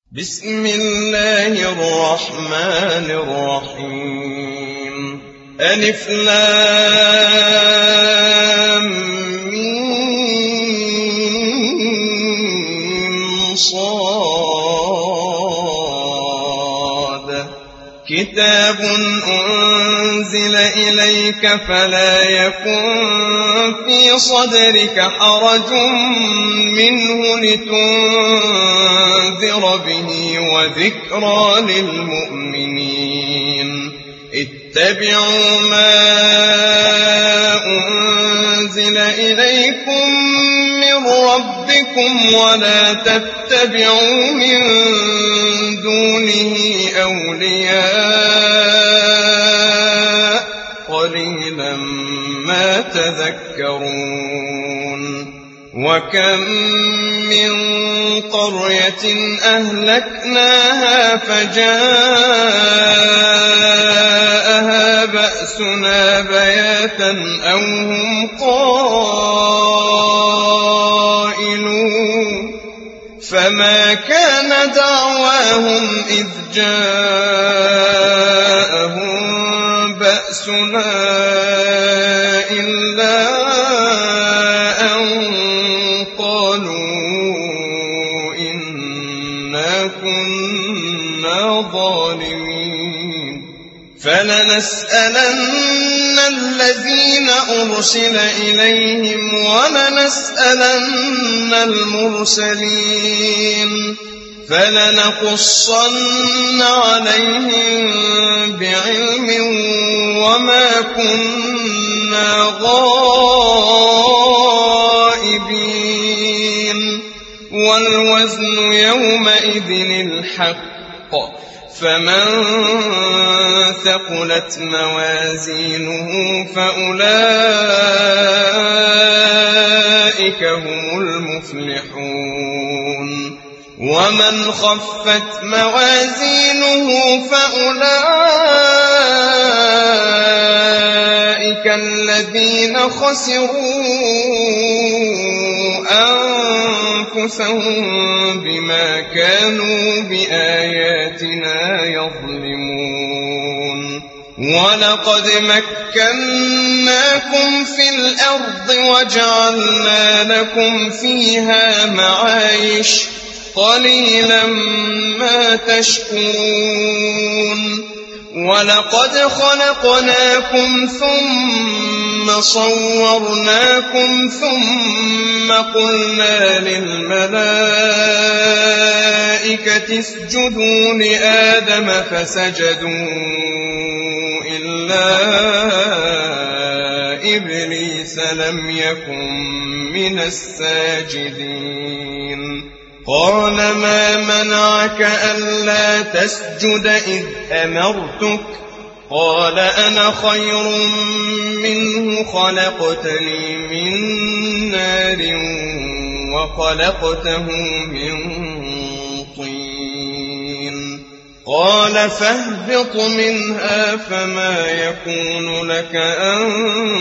بسم الله الرحمن الرحيم ألف لام ميم صاد كتاب أنزل إليك فلا يكن في صدرك حرج منه لتنذر به وذكرى للمؤمنين اتبعوا ما أنزل إليكم من ربكم ولا تتبعوا من دونه أولياء قليلا ما تذكرون وكم من قرية أهلكناها فجاءها بأسنا بياتا أو هم قائلون فما كان دعواهم إذ جاءهم بأسنا إلا أن قالوا إنا كنا ظالمين فلنسألن الذين أرسل إليهم ولنسألن المرسلين فلنقصن عليهم بعلم وما كنا غائبين والوزن يومئذ الحق فمن ثقلت موازينه فأولئك هم المفلحون ومن خفت موازينه فأولئك الذين خسروا أنفسهم بما كانوا بآياتنا يظلمون ولقد مكناكم في الأرض وجعلنا لكم فيها معايش قليلا ما تشكرون ولقد خلقناكم ثم صورناكم ثم قلنا للملائكة اسجدوا لآدم فسجدوا إلا إبليس لم يكن من الساجدين قال ما منعك ألا تسجد إذ أمرتك قال أنا خير منه خلقتني من نار وخلقته من طين قال فاهبط منها فما يكون لك أن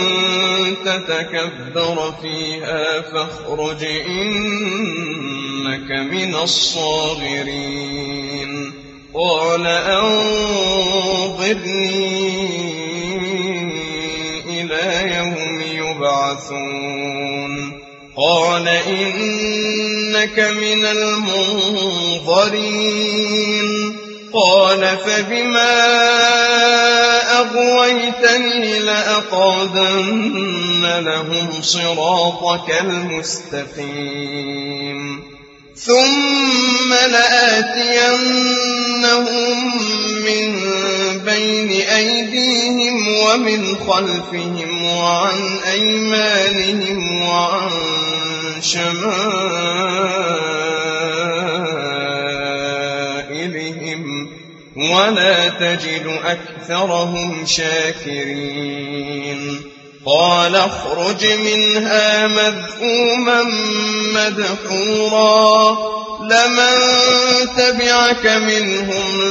تتكبر فيها فاخرج إنك من الصاغرين قال أنظرني إلى يوم يبعثون قال إنك من المنظرين قال فبما أغويتني لأقعدن لهم صراطك المستقيم ثم لآتينهم من بين أيديهم ومن خلفهم وعن أيمانهم وعن شمائلهم ولا تجد أكثرهم شاكرين قال اخرج منها مذءوما مدحورا لمن تبعك منهم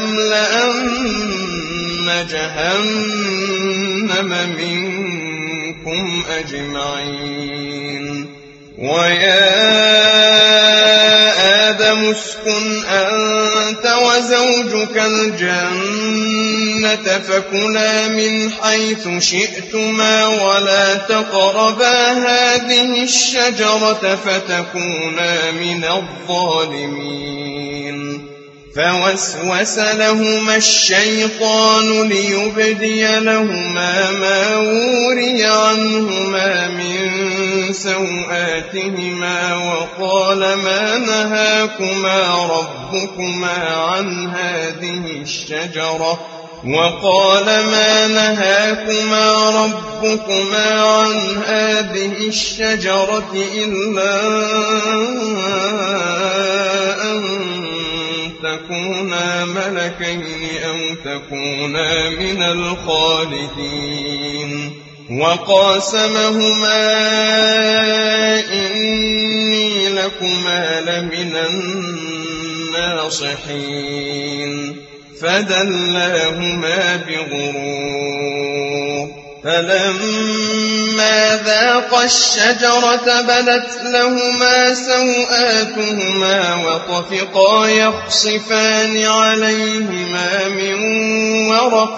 لأملأن جهنم منكم أجمعين ويا آدم اسكن أنت وزوجك الجنة فكلا من حيث شئتما ولا تقربا هذه الشجرة فتكونا من الظالمين فوسوس لهما الشيطان ليبدي لهما ما وري عنهما من سوآتهما وقال ما نهاكما ربكما عن هذه الشجرة إلا أن تكونا ملكين أو تكونا من الخالدين وقاسمهما إني لكما لمن الناصحين فدلاهما بغرور فلما ذاقا الشجرة بدت لهما سوآتهما وطفقا يخصفان عليهما من ورق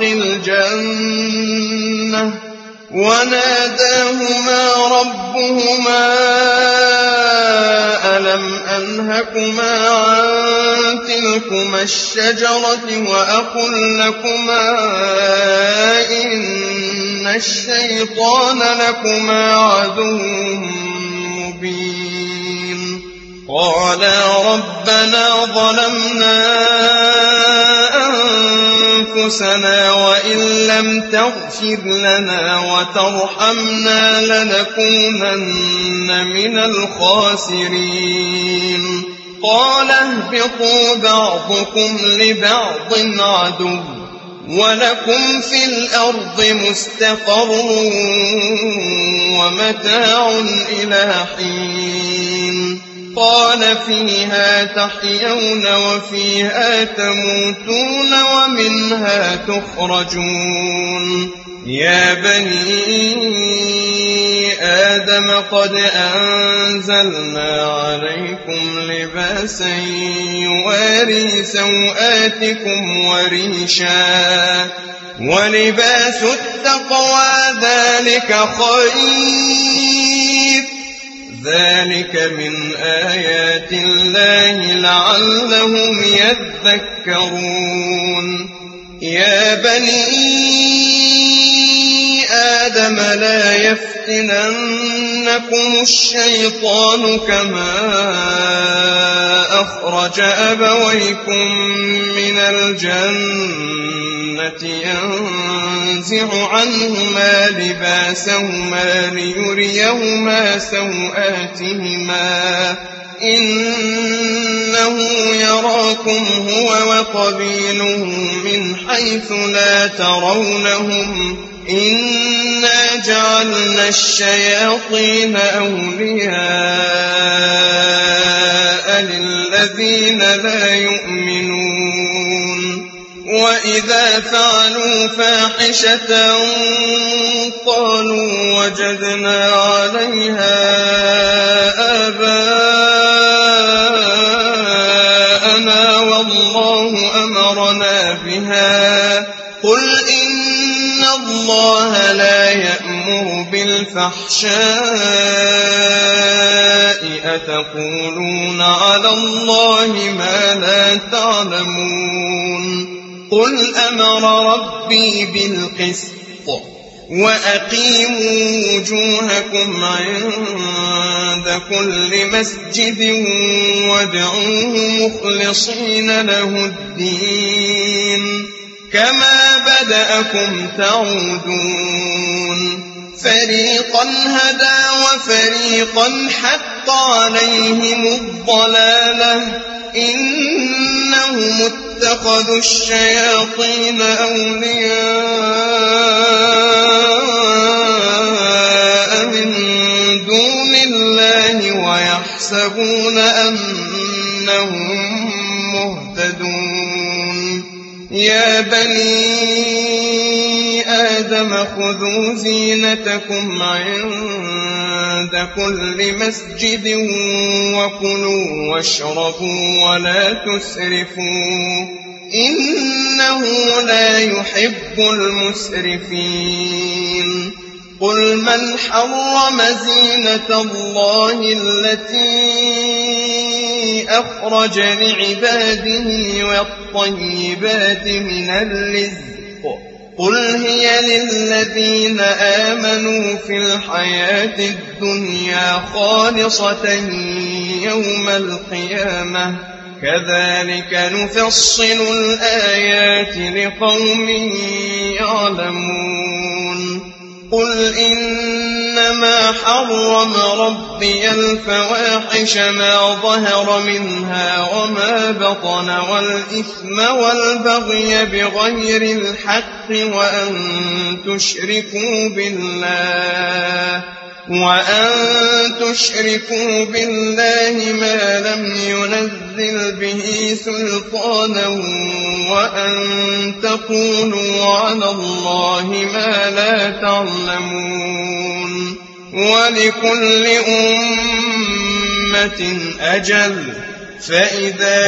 الجنة وناداهما ربهما ألم أنهكما عن تلكما الشجرة وأقل لكما إن الشيطان لكما عدو مبين قالا ربنا ظلمنا أنفسنا وإن لم تغفر لنا وترحمنا لنكونن من الخاسرين قال اهبطوا بعضكم لبعض عدو ولكم في الأرض مستقر ومتاع إلى حين قال فيها تحيون وفيها تموتون ومنها تخرجون يا بني آدم قد أنزلنا عليكم لباسا يواري سوآتكم وريشا ولباس التقوى ذلك من آيات الله لعلهم يذكرون يا بني آدم لا يفتننكم الشيطان كما أخرج أبويكم من الجنة ينزع عنهما لباسهما ليريهما سوآتهما إنه يراكم هو وقبيله من حيث لا ترونهم إنا جعلنا الشياطين أولياء للذين لا يؤمنون وإذا فعلوا فاحشة قالوا وجدنا عليها آباءنا والله أمرنا بها قل إن الله لا يأمر بالفحشاء أتقولون على الله ما لا تعلمون قل أمر ربي بالقسط وأقيموا وجوهكم عند كل مسجد وادعوه مخلصين له الدين كما بدأكم تعودون فريقا هدى وفريقا حق عليهم الضلالة إنهم اتخذوا الشياطين أولياء من دون الله ويحسبون أنهم مهتدون يا بني آدم خذوا زينتكم عند عند كل مسجد وكلوا واشربوا ولا تسرفوا إنه لا يحب المسرفين قل من حرم زينة الله التي أخرج لعباده والطيبات من الرزق قل هي للذين آمنوا في الحياة الدنيا خالصة يوم القيامة كذلك نفصل الآيات لقوم يعلمون قل إنما حرم ربي الفواحش ما ظهر منها وما بطن والإثم والبغي بغير الحق وأن تشركوا بالله ما لم ينزل به سلطانا وأن تقولوا على الله ما لا تعلمون ولكل أمة أجل فإذا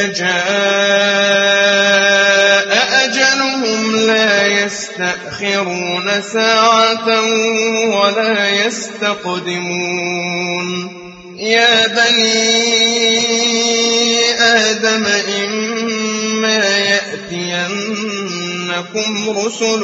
جاء أجلهم لا يستأخرون ساعة ولا يستقدمون يا بني آدم إما يأتينكم رسل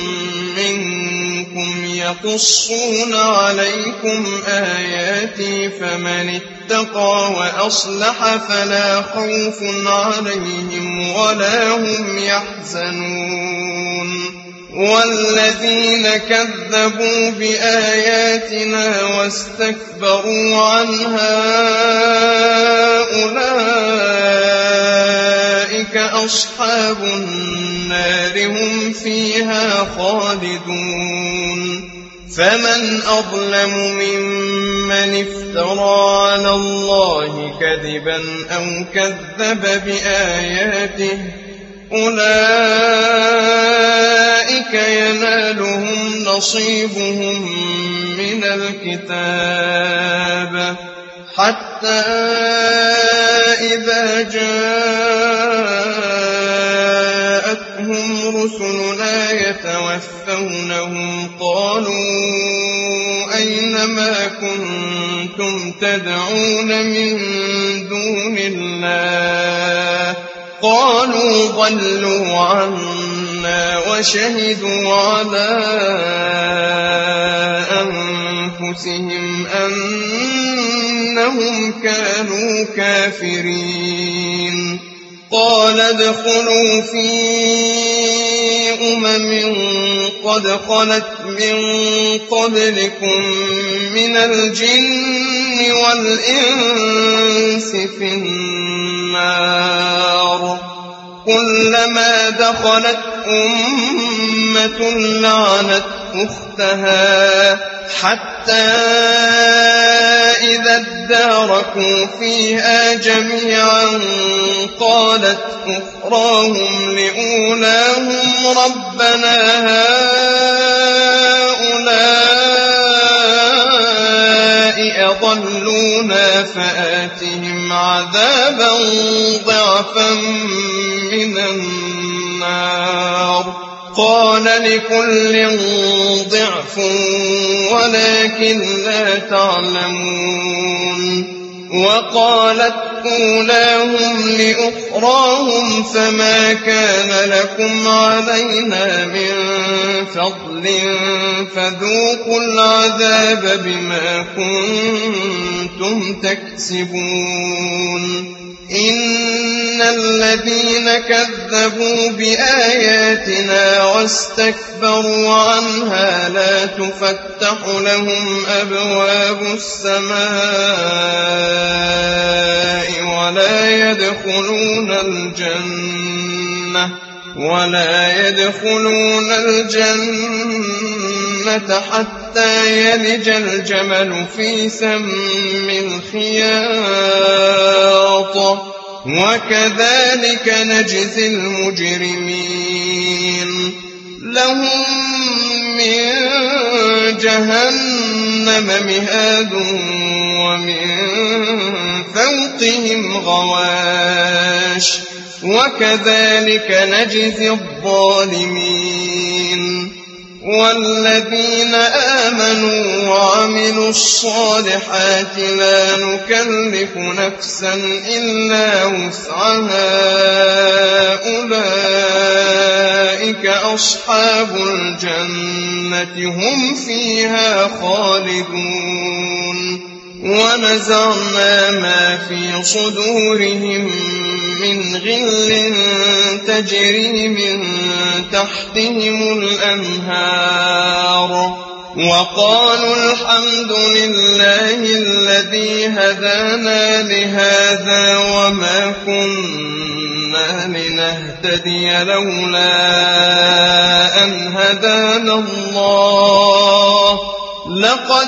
منكم يقصون عليكم آياتي فمن اتقى وأصلح فلا خوف عليهم ولا هم يحزنون والذين كذبوا بآياتنا واستكبروا عنها أولئك أصحاب النار هم فيها خالدون فمن أظلم ممن افترى على الله كذبا أو كذب بآياته أولئك ينالهم نصيبهم من الكتاب حتى إذا جاءتهم رسلنا يتوفونهم قالوا أين ما كنتم تدعون من دون الله قالوا ضلوا عنا وشهدوا على أنفسهم أنهم كانوا كافرين قال ادخلوا في قد خلت من قبلكم من الجن والإنس في النار كلما دخلت أمة لعنت أختها حتى إذا اداركوا فيها جميعا قالت أخراهم لأولاهم ربنا هؤلاء أضلونا فآتهم عذابا ضعفا من النار قال لكل ضعف ولكن لا تعلمون وقالت أولاهم لأخراهم فما كان لكم علينا من فضل فذوقوا العذاب بما كنتم تكسبون إن الذين كذبوا بآياتنا واستكبروا عنها لا تفتح لهم أبواب السماء ولا يدخلون الجنة حتى يلج الجمل في سم الخياط وكذلك نجزي المجرمين لهم من جهنم جهنم مهاد ومن فوقهم غواش وكذلك نجزي الظالمين والذين آمنوا وعملوا الصالحات لا نكلف نفسا إلا وسعها أولئك أصحاب الجنة هم فيها خالدون ونزعنا ما في صدورهم من غل تجري من تحتهم الأنهار وقالوا الحمد لله الذي هدانا لهذا وما كنا لنهتدي لولا أن هدانا الله لقد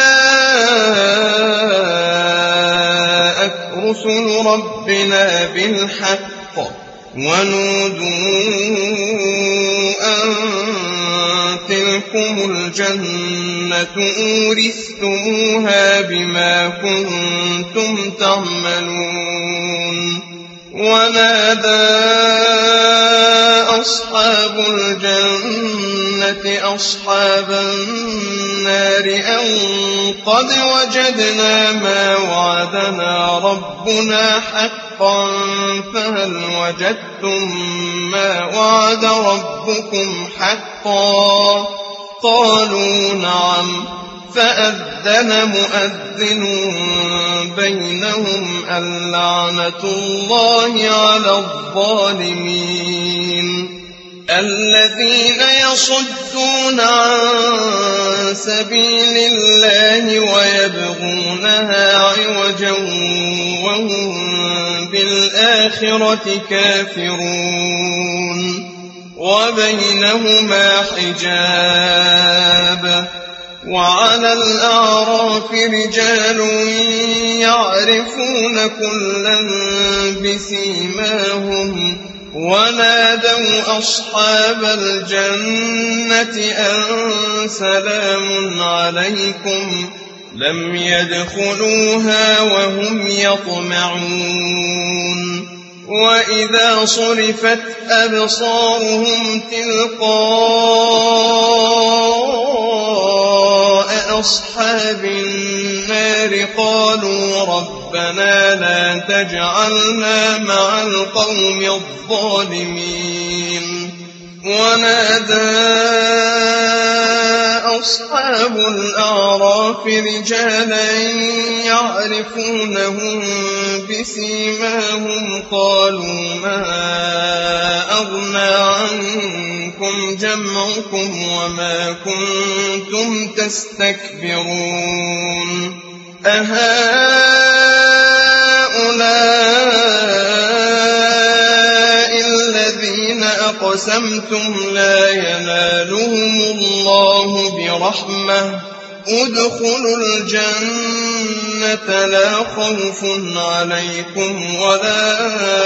جاءت رسل ربنا بالحق ونودوا أن تلكم الجنة أورثتموها بما كنتم تعملون ونادى أصحاب الجنة أصحاب النار أن قد وجدنا ما وعدنا ربنا حقا فهل وجدتم ما وعد ربكم حقا قالوا نعم فأذن مؤذن بينهم اللعنة الله على الظالمين الذين يصدون عن سبيل الله ويبغونها عوجا وهم بالآخرة كافرون وبينهما حجاب وعلى الأعراف رجال يعرفون كلا بسيماهم ونادوا أصحاب الجنة أن سلام عليكم لم يدخلوها وهم يطمعون وإذا صرفت أبصارهم تلقاء أصحاب النار قالوا ربنا لا تجعلنا مع القوم الظالمين ونادى أصحاب الأعراف رجالا يعرفونهم بسيماهم قالوا ما أغنى عنكم جمعكم وما كنتم تستكبرون أهؤلاء الذين أقسمتم لا ينالهم الله برحمة ادخلوا الجنة لا خوف عليكم ولا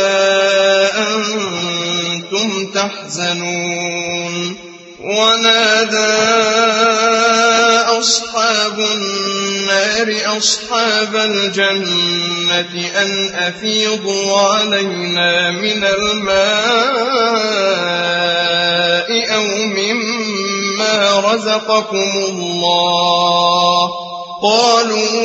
أنتم تحزنون ونادى أصحاب النار أصحاب الجنة أن أفيضوا علينا من الماء أو مما رزقكم الله قالوا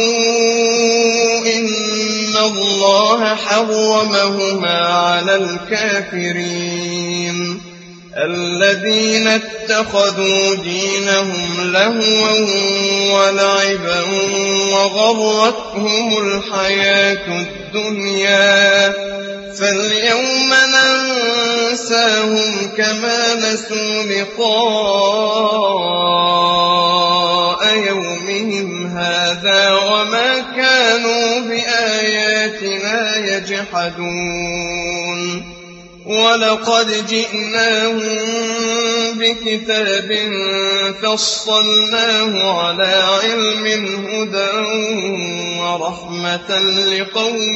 إن الله حرمهما على الكافرين الذين اتخذوا دينهم لهوا ولعبا وغرتهم الحياة الدنيا فاليوم ننساهم كما نسوا لقاء يومهم هذا وما كانوا بآياتنا يجحدون ولقد جئناهم بكتاب فصلناه على علم هدى ورحمة لقوم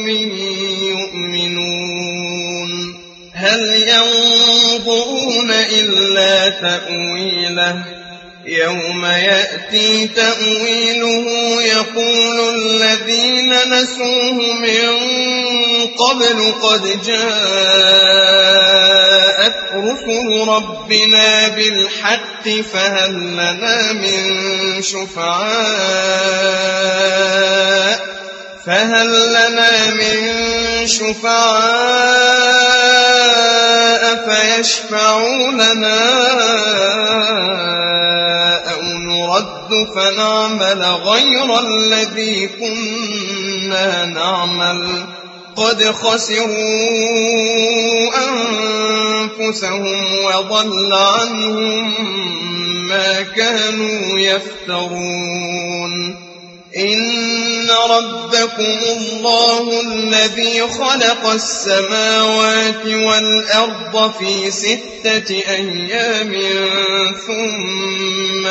يؤمنون هل ينظرون إلا تأويله يوم يأتي تأويله يقول الذين نسوه من قبل قد جاءت رسل ربنا بالحق فهل لنا من شفعاء فيشفعوا لنا أو نرد فنعمل غير الذي كنا نعمل قد خسروا أنفسهم وضل عنهم ما كانوا يفترون إن ربكم الله الذي خلق السماوات والأرض في 6 أيام ثم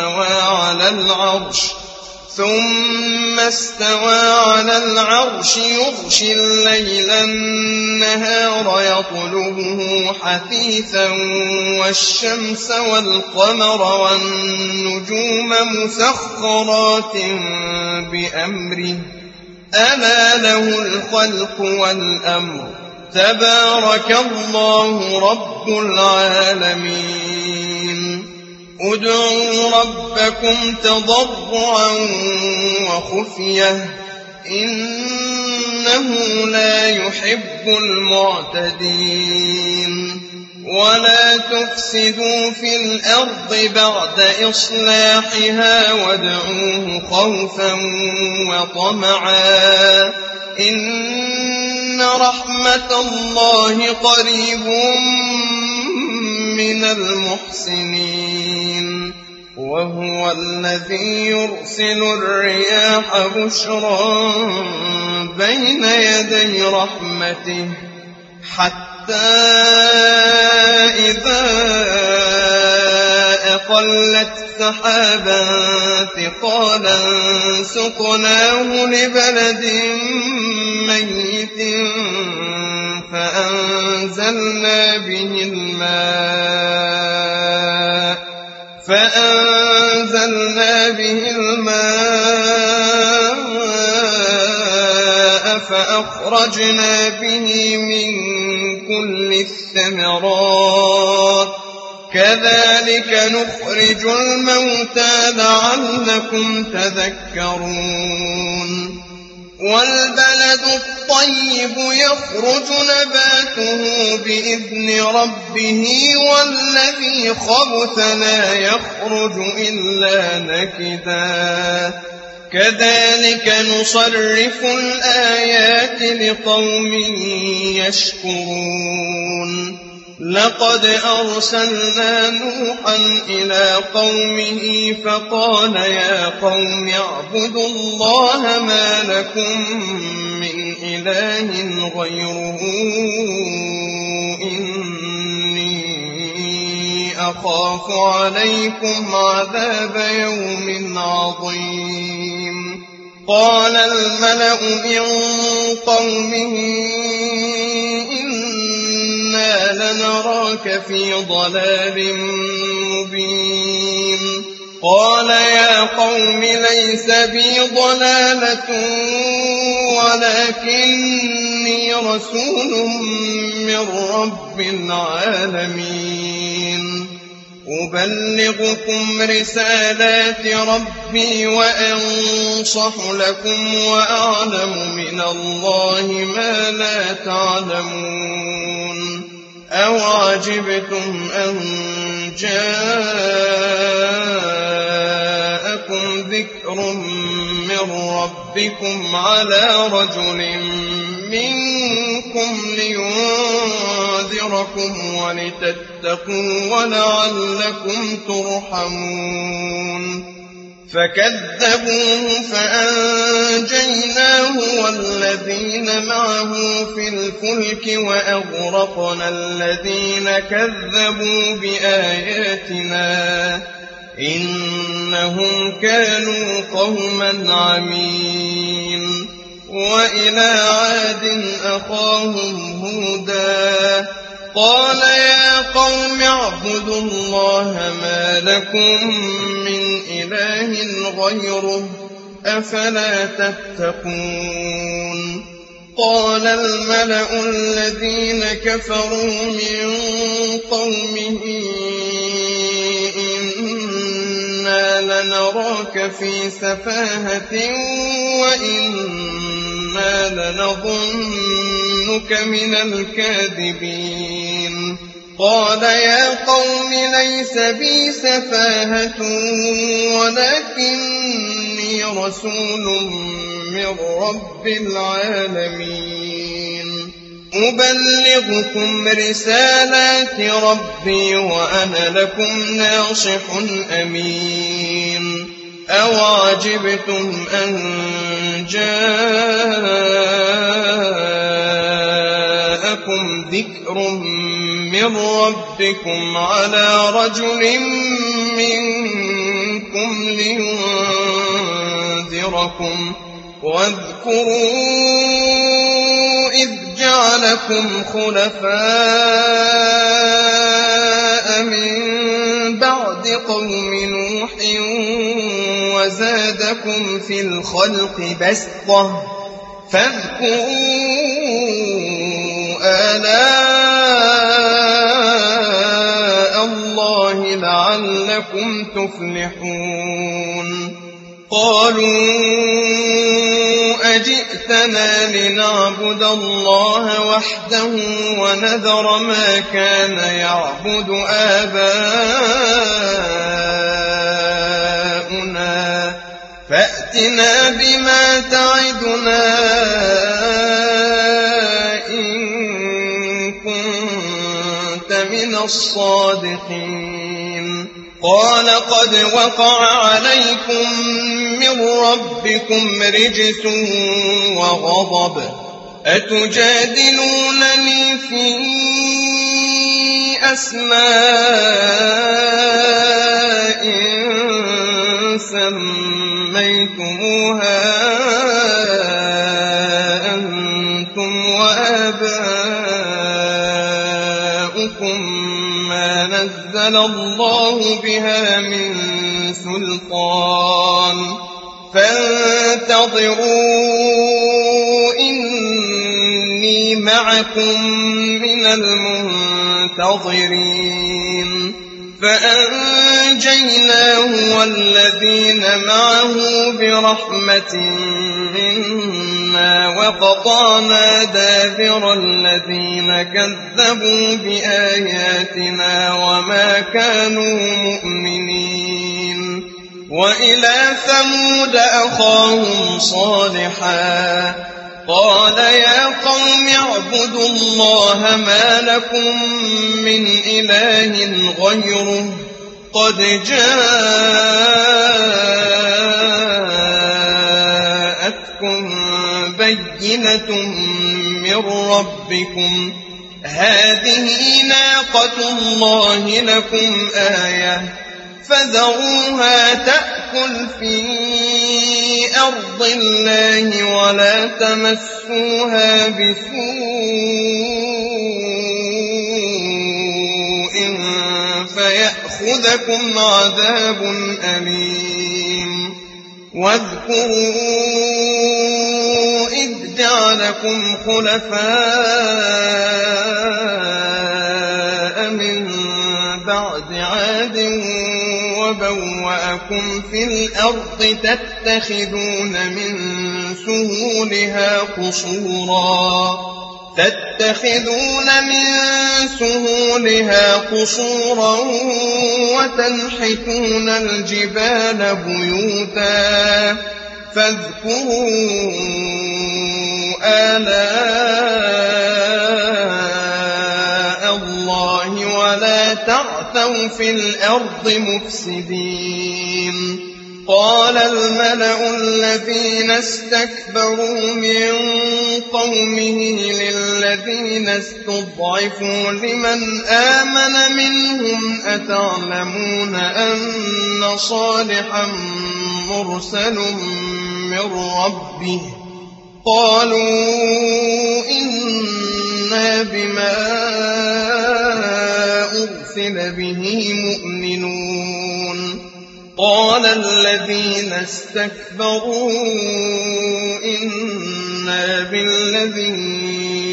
استوى على العرش يغشي الليل النهار يطلبه حثيثا والشمس والقمر والنجوم مسخرات بأمره ألا له الخلق والأمر تبارك الله رب العالمين ادعوا ربكم تضرعا وخفية إنه لا يحب المعتدين ولا تفسدوا في الأرض بعد إصلاحها وادعوه خوفا وطمعا إن رحمة الله قريب من المحسنين وهو الذي يرسل الرياح بشرا بين يدي رحمته حتى إذا أقلت سحابا ثقالا سقناه لبلد ميت فأنزلنا به الماء فأخرجنا به من كل الثمرات كذلك نخرج الموتى لعلكم تذكرون والبلد الطيب يخرج نباته بإذن ربه والذي خبث لا يخرج إلا نكدا كذلك نصرف الآيات لقوم يشكرون لقد أرسلنا نوحا إلى قومه فقال يا قوم اعبدوا الله ما لكم من إله غيره إني أخاف عليكم عذاب يوم عظيم قال الملأ من قومه لنراك في ضلال مبين قال يا قوم ليس بي ضلالة ولكني رسول من رب العالمين أبلغكم رسالات ربي وأنصح لكم وأعلم من الله ما لا تعلمون أوعجبتم أن جاءكم ذكر من ربكم على رجل منكم لينذركم ولتتقوا ولعلكم ترحمون فكذبوه فأنجيناه والذين معه في الفلك وأغرقنا الذين كذبوا بآياتنا إنهم كانوا قوما عمين وإلى عاد أخاهم هودا قال يا قوم اعبدوا الله ما لكم من إله غيره أفلا تتقون قال الملأ الذين كفروا من قومه إنا لنراك في سفاهة وإنا لنظنك من الكاذبين قال يا قوم ليس بي سفاهة ولكني رسول من رب العالمين أبلغكم رسالات ربي وأنا لكم ناصح أمين أوعجبتم أن جاءكم ذكر من ربكم على رجل منكم لينذركم واذكروا إذ جعلكم خلفاء من بعد قوم نوح وزادكم في الخلق بسطة فاذكروا آلاء الله لعلكم تفلحون قالوا أجئتنا لنعبد الله وحده ونذر ما كان يعبد آباؤنا فأتنا بما تعدنا إن كنت من الصادقين قال قد وقع عليكم من ربكم رجس وغضب أتجادلونني في أسماء سميتموها أنتم وآباؤكم ما نزل الله بها من سلطان فانتظروا إني معكم من المنتظرين فأنجيناه والذين معه برحمة منا وقطعنا دابر الذين كذبوا بآياتنا وما كانوا مؤمنين وإلى ثمود أخاهم صالحا قال يا قوم اعبدوا الله ما لكم من إله غيره قد جاءتكم بينة من ربكم هذه ناقة الله لكم آية فذروها تأكل في أرض الله ولا تمسوها بسوء فيأخذكم عذاب أليم واذكروا إذ جعلكم خلفاء من بعد عاد وبوأكم في الأرض تتخذون من سهولها قصورا وتنحتون الجبال بيوتا فاذكروا آلاء الله ولا تعثوا في الأرض مفسدين قال الملأ الذين استكبروا من قومه للذين استضعفوا لمن آمن منهم أتعلمون أن صالحا مرسل من ربه قالوا إنا بما أرسل به مؤمنون قال الذين استكبروا إنا بالذي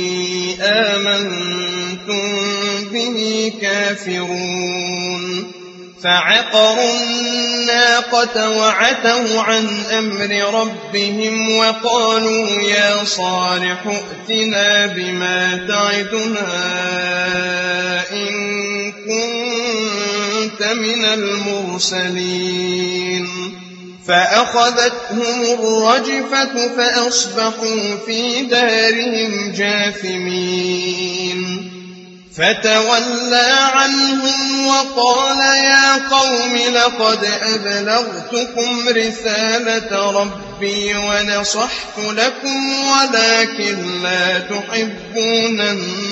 آمنتم به كافرون فعقروا الناقة وعتوا عن أمر ربهم وقالوا يا صالح ائتنا بما تعدنا إن كنت من المرسلين فأخذتهم الرجفة فأصبحوا في دارهم جاثمين فتولى عنهم وقال يا قوم لقد أبلغتكم رسالة ربي ونصحت لكم ولكن لا تحبون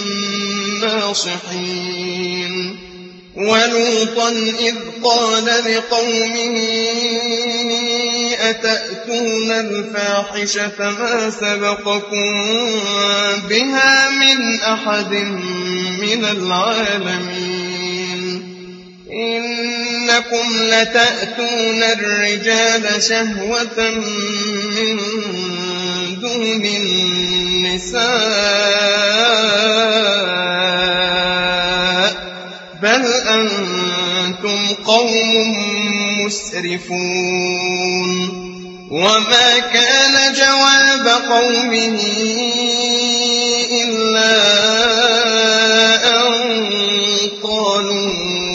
الناصحين ولوطا إذ قال لقومه أتأتون الفاحشة ما سبقكم بها من أحد من العالمين إنكم لتأتون الرجال شهوة من دون النساء بل أنتم قوم مسرفون وما كان جواب قومه إلا أن قالوا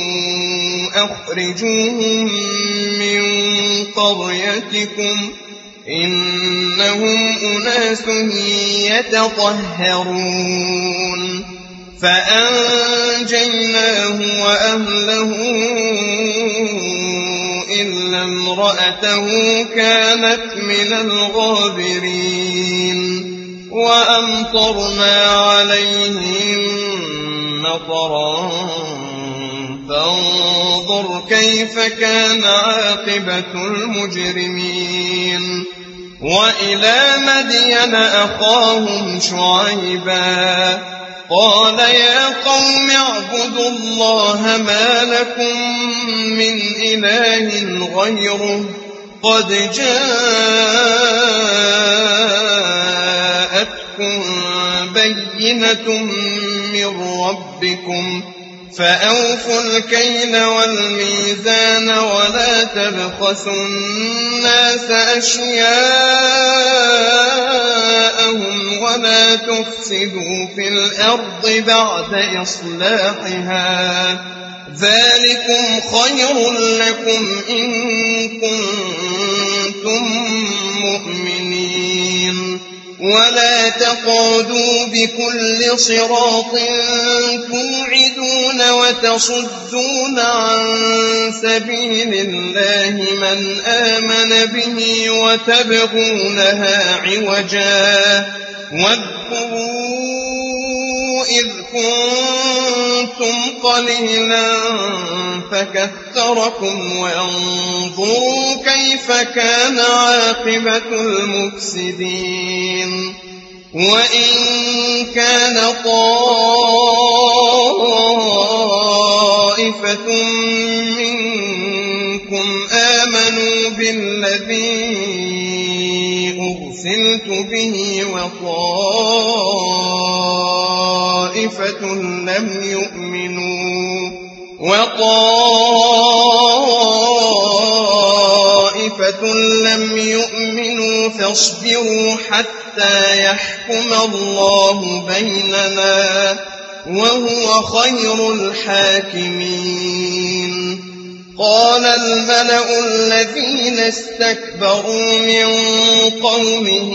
أخرجوهم من قريتكم إنهم أناس يتطهرون فأنجيناه وأهله إلا امرأته كانت من الغابرين وأمطرنا عليهم مطرا فانظر كيف كان عاقبة المجرمين وإلى مدين أخاهم شعيبا قال يا قوم اعبدوا الله ما لكم من إله غيره قد جاءتكم بينة من ربكم فأوفوا الكيل والميزان ولا تبخسوا الناس أشياءهم ولا تفسدوا في الأرض بعد إصلاحها ذلكم خير لكم إن كنتم مؤمنين ولا تقعدوا بكل صراط توعدون وتصدون عن سبيل الله من آمن به وتبغونها عوجا واذكروا إذ كنتم قليلا فكثركم وانظروا كيف كان عاقبة المفسدين وإن كان طائفة منكم آمنوا بالذي أرسلت به وطائفة لم يؤمنوا فاصبروا حتى يحكم الله بيننا وهو خير الحاكمين قال الملأ الذين استكبروا من قومه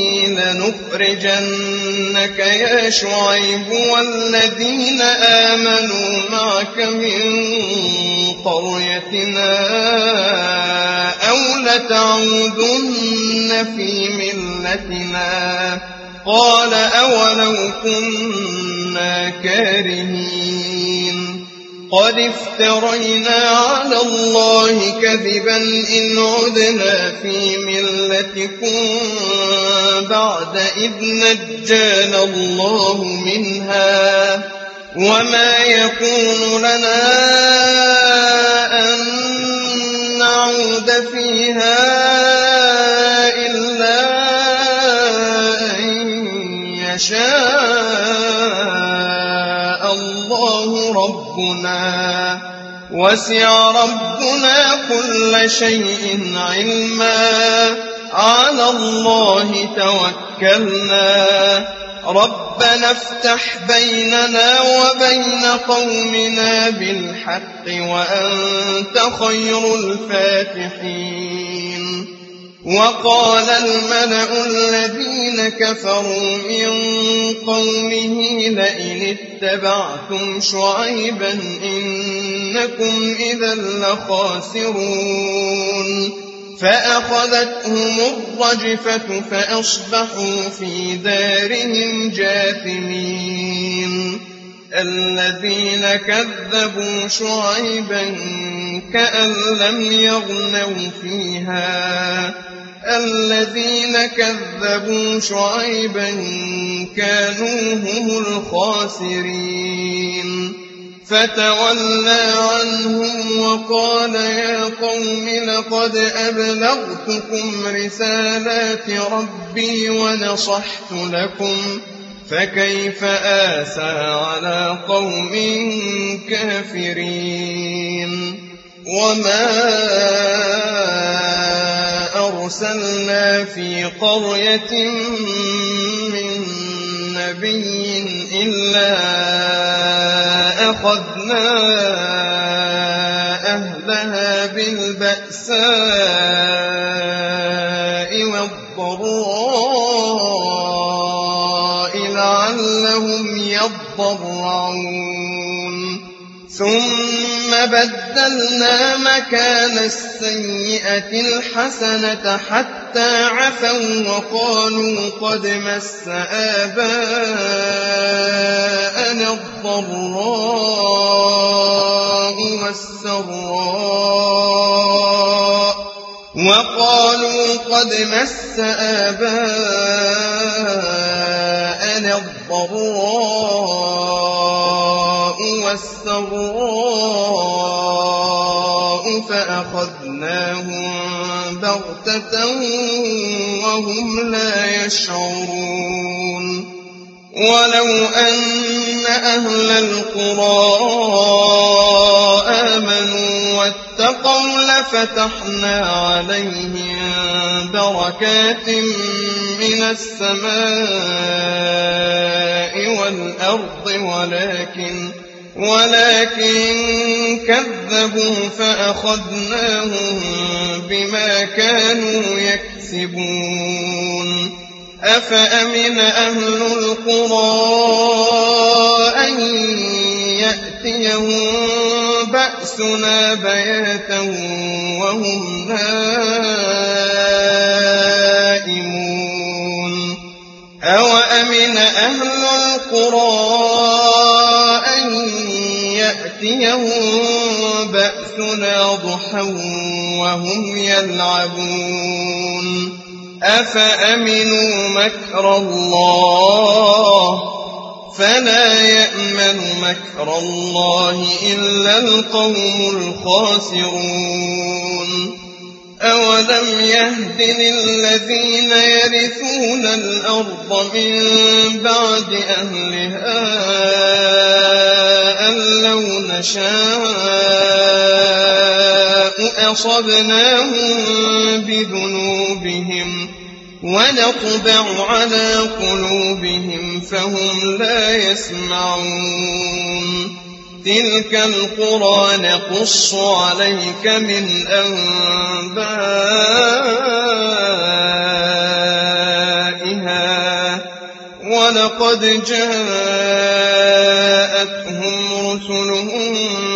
لنخرجنك يا شعيب والذين آمنوا معك من قريتنا أو لتعودن في ملتنا قال أولو كنا كارهين قد افترينا على الله كذبا إن عدنا في ملتكم بعد إذ نجانا الله منها وما يكون لنا أن نعود فيها إلا أن يشاء الله ربنا وسع ربنا كل شيء علما على الله توكلنا ربنا افتح بيننا وبين قومنا بالحق وأنت خير الفاتحين. وقال الملأ الذين كفروا من قومه لئن اتبعتم شعيبا إنكم إذا لخاسرون فأخذتهم الرجفة فأصبحوا في دارهم جاثمين. الذين كذبوا شعيبا كأن لم يغنوا فيها الذين كذبوا شعيبا كانوا هم الخاسرين. فتولى عنهم وقال يا قوم لقد أبلغتكم رسالات ربي ونصحت لكم فكيف آسى على قوم كافرين. وما أرسلنا في قرية من نبي إلا أخذنا أهلها بالبأساء والضراء لعلهم يضرعون ثم بدلنا مكان السيئة الحسنة حتى عفوا وقالوا قد مس آباءنا الضراء والسراء فأخذناهم بغتة وهم لا يشعرون. ولو أن أهل القرى آمنوا واتقوا لفتحنا عليهم بركات من السماء والأرض ولكن كذبوا فأخذناهم بما كانوا يكسبون. أفأمن أهل القرى أن يأتيهم بأسنا بياتا وهم نائمون. أوأمن أهل القرى أن يأتيهم بأسنا ضحى وهم يلعبون. أفأمنوا مكر الله فلا يأمن مكر الله إلا القوم الخاسرون. أولم يهد للذين يرثون الأرض من بعد أهلها أن لو نشاء أصبناهم بذنوبهم ونطبع على قلوبهم فهم لا يسمعون. تلك القرى نقص عليك من أنبائها ولقد جاءتهم رسلهم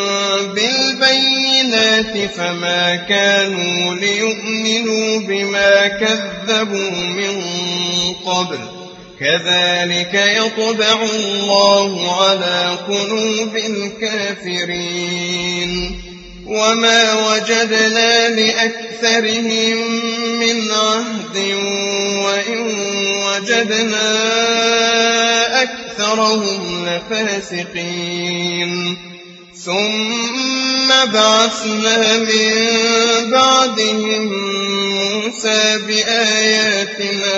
بالبينات فما كانوا ليؤمنوا بما كذبوا من قبل كذلك يطبع الله على قلوب الكافرين. وما وجدنا لأكثرهم من عهد وإن وجدنا أكثرهم أكثرهم لفاسقين ثم بعثنا من بعدهم موسى بآياتنا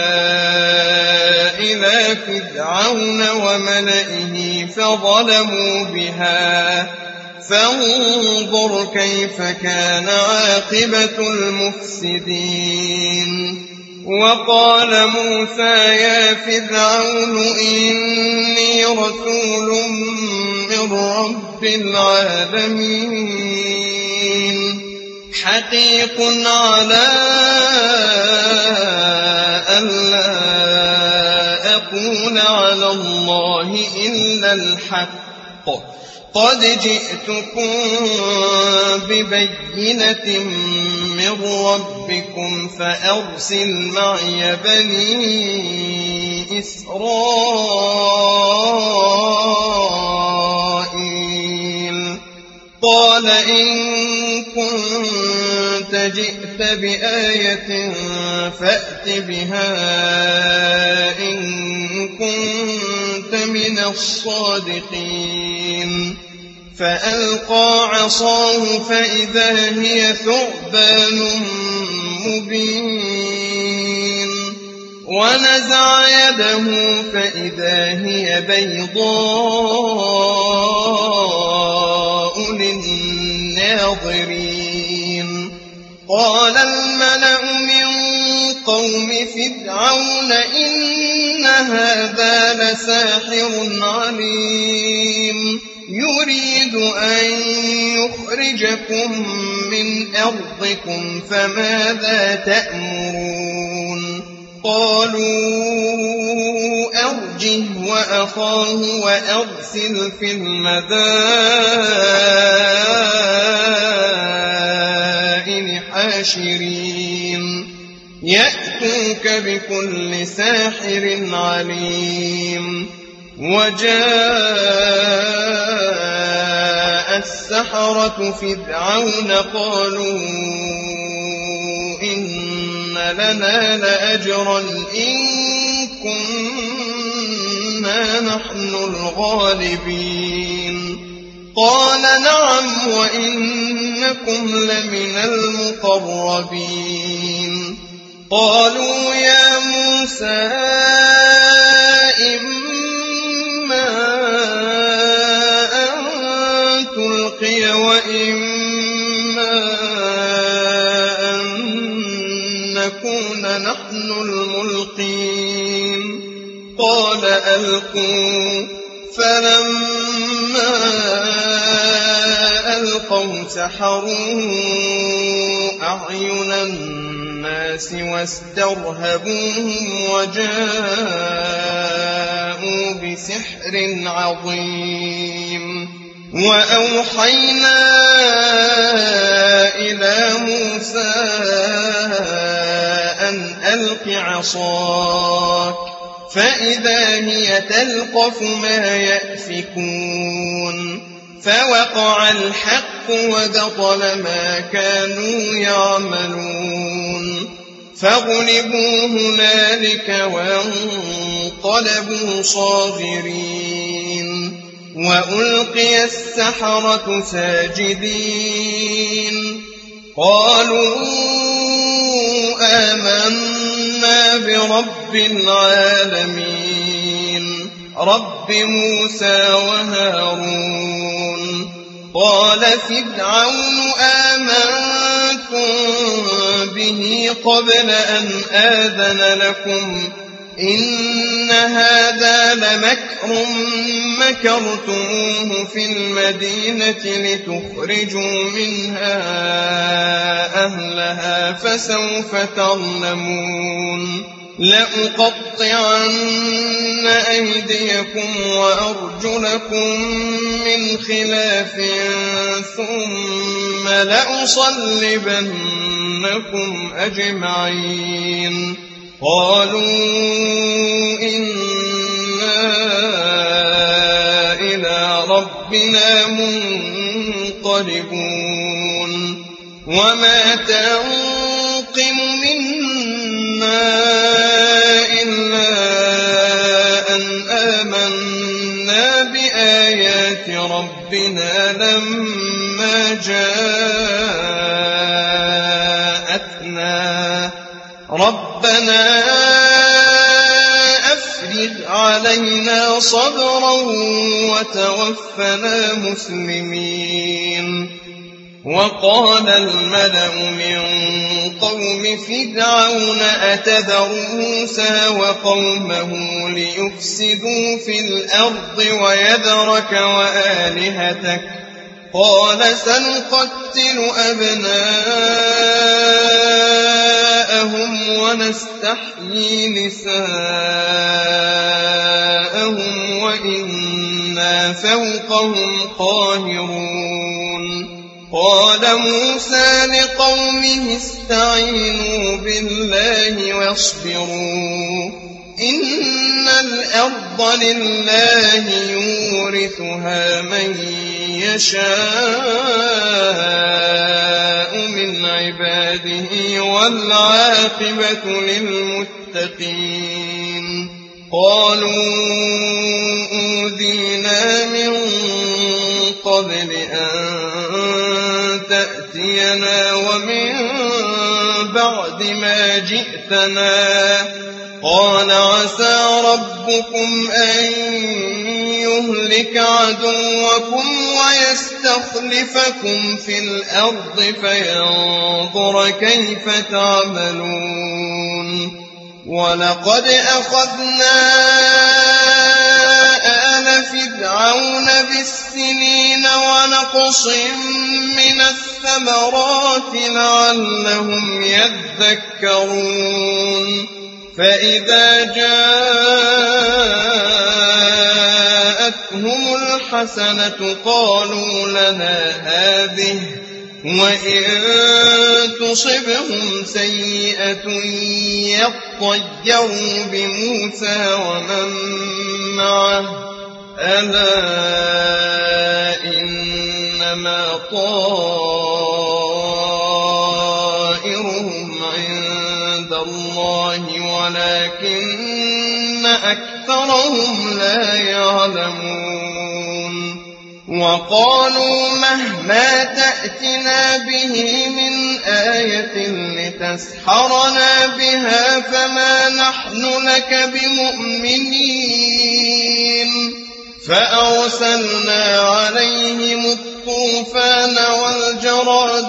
إلى فرعون وملئه فظلموا بها فانظر كيف كان عاقبة المفسدين. وقال موسى يا فرعون إني رسول من رب العالمين حقيق على ألا أقول على الله إلا الحق قد جئتكم ببينة من ربكم فأرسل معي بني إسرائيل. قال إن كنت جئت بآية فأت بها إن كنت من الصادقين. فألقى عصاه فإذا هي ثعبان مبين ونزع يده فإذا هي بيضاء للناظرين. قال الملأ من قوم فرعون إن هذا لساحر عليم يريد أن يخرجكم من أرضكم فماذا تأمرون. قالوا أرجه وأخاه وأرسل في المدائن حاشرين يأتوك بكل ساحر عليم. وجاء السحرة فرعون قالوا إن لنا لأجرا إن كنا نحن الغالبين. قال نعم وإنكم لمن المقربين. قالوا يا موسى إما أن تلقي وإما أن نكون نحن الملقين. قال ألقوا. فلما ألقوا سحروا أعين الناس واسترهبوهم وجاءوا بسحر عظيم. وأوحينا إلى موسى أن ألق عصاك فإذا هي تلقف ما يأفكون. فوقع الحق وبطل ما كانوا يعملون. فغلبوا هنالك وانقلبوا صاغرين. وألقي السحرة ساجدين. قالوا آمنا برب العالمين رب موسى وهارون. قال فرعون آمنتم به قبل أن آذن لكم إن هذا لمكر مكرتموه في المدينة لتخرجوا منها أهلها فسوف تعلمون. لأقطعن أيديكم وأرجلكم من خلاف ثم لأصلبنكم أجمعين. قالوا إنا إلى ربنا منقلبون. وما تنقم منا إلا أن آمنا ربنا لما جاءتنا ربنا أفرغ علينا صبرا وتوفنا مسلمين. وقال الملأ من قوم فرعون أتذر موسى وقومه ليفسدوا في الأرض ويذرك وآلهتك قال سنقتل أبناءهم ونستحيي نساءهم وإنا فوقهم قاهرون. قال موسى لقومه استعينوا بالله واصبروا إن الأرض لله يورثها من يشاء من عباده والعاقبة للمتقين. قالوا أوذينا من قبل أن تأتينا ومن بعد ما جئتنا قال عسى ربكم أن يهلك عدوكم ويستخلفكم في الأرض فينظر كيف تعملون. ولقد أخذنا آل فرعون بالسنين ونقص من الثمرات لعلهم يذكرون. فإذا جاءتهم الحسنة قالوا لنا هذه وإن تصبهم سيئة يطيروا بموسى ومن معه ألا إنما طائرهم عند الله ولكن أكثرهم لا يعلمون. وقالوا مهما تأتنا به من آية لتسحرنا بها فما نحن لك بمؤمنين. فأرسلنا عليهم الطوفان والجراد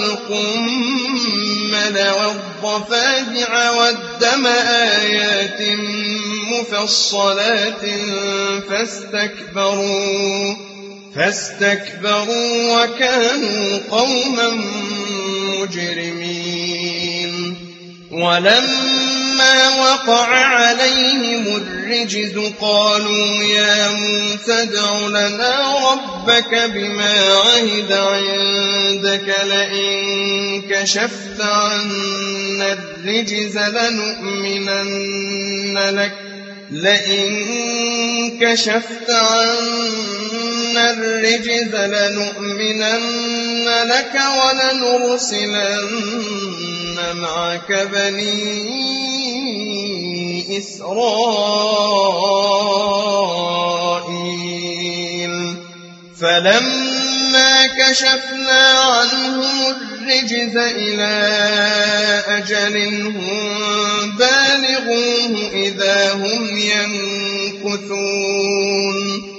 والقمل والضفادع والدم آيات مفصلات فاستكبروا وكانوا قوما مجرمين. ولما وقع عليهم الرجز قالوا يا موسى ادع لنا ربك بما عهد عندك لئن كشفت عنا الرجز لنؤمنن لك ولنرسلن معك بني إسرائيل. فلما كشفنا عنهم الرجز إلى أجل هم بالغوه إذا هم ينكثون.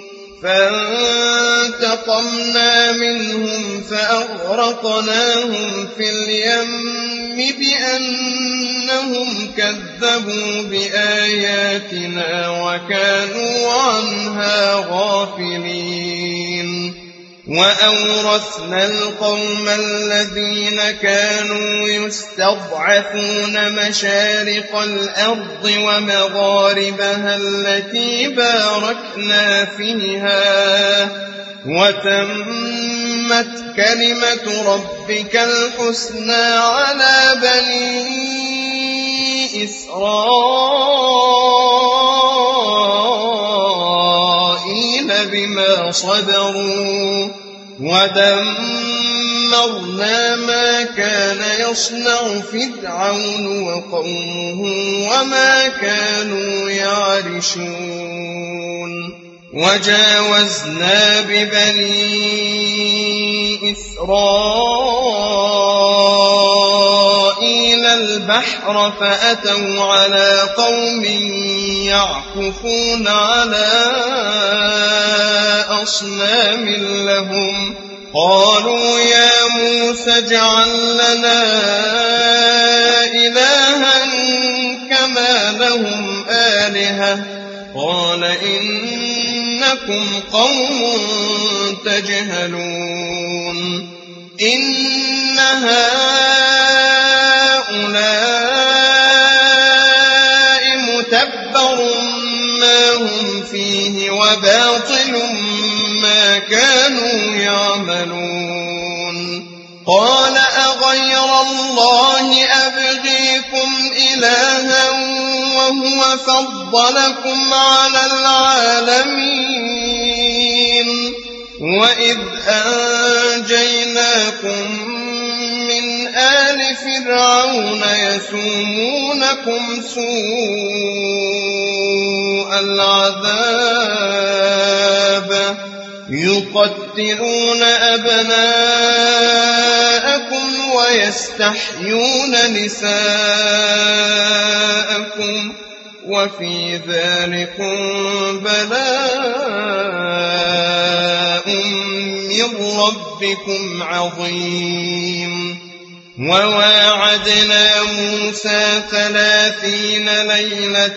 فانتقمنا منهم فأغرقناهم في اليم بأنهم كذبوا بآياتنا وكانوا عنها غافلين. وأورثنا القوم الذين كانوا يستضعفون مشارق الأرض ومغاربها التي باركنا فيها وتمت كلمة ربك الحسنى على بني إسرائيل بما صبروا ودمرنا ما كان يصنع فرعون وقومه وما كانوا يعرشون. وجاوزنا ببني إسرائيل البحر فأتوا على قوم يعكفون على أصنام لهم قالوا يا موسى اجعل لنا إلها كما لهم آلهة قال إنكم قوم تجهلون إن هؤلاء متبر ما هم فيه وباطل ما كانوا يعملون قال أغير الله أبغيكم إلها وهو فضلكم على العالمين وإذ أنجيناكم من آل فرعون يسومونكم سوء العذاب يقتلون أبناءكم ويستحيون نساءكم وفي ذلكم بلاء من ربكم عظيم وواعدنا موسى 30 ليلة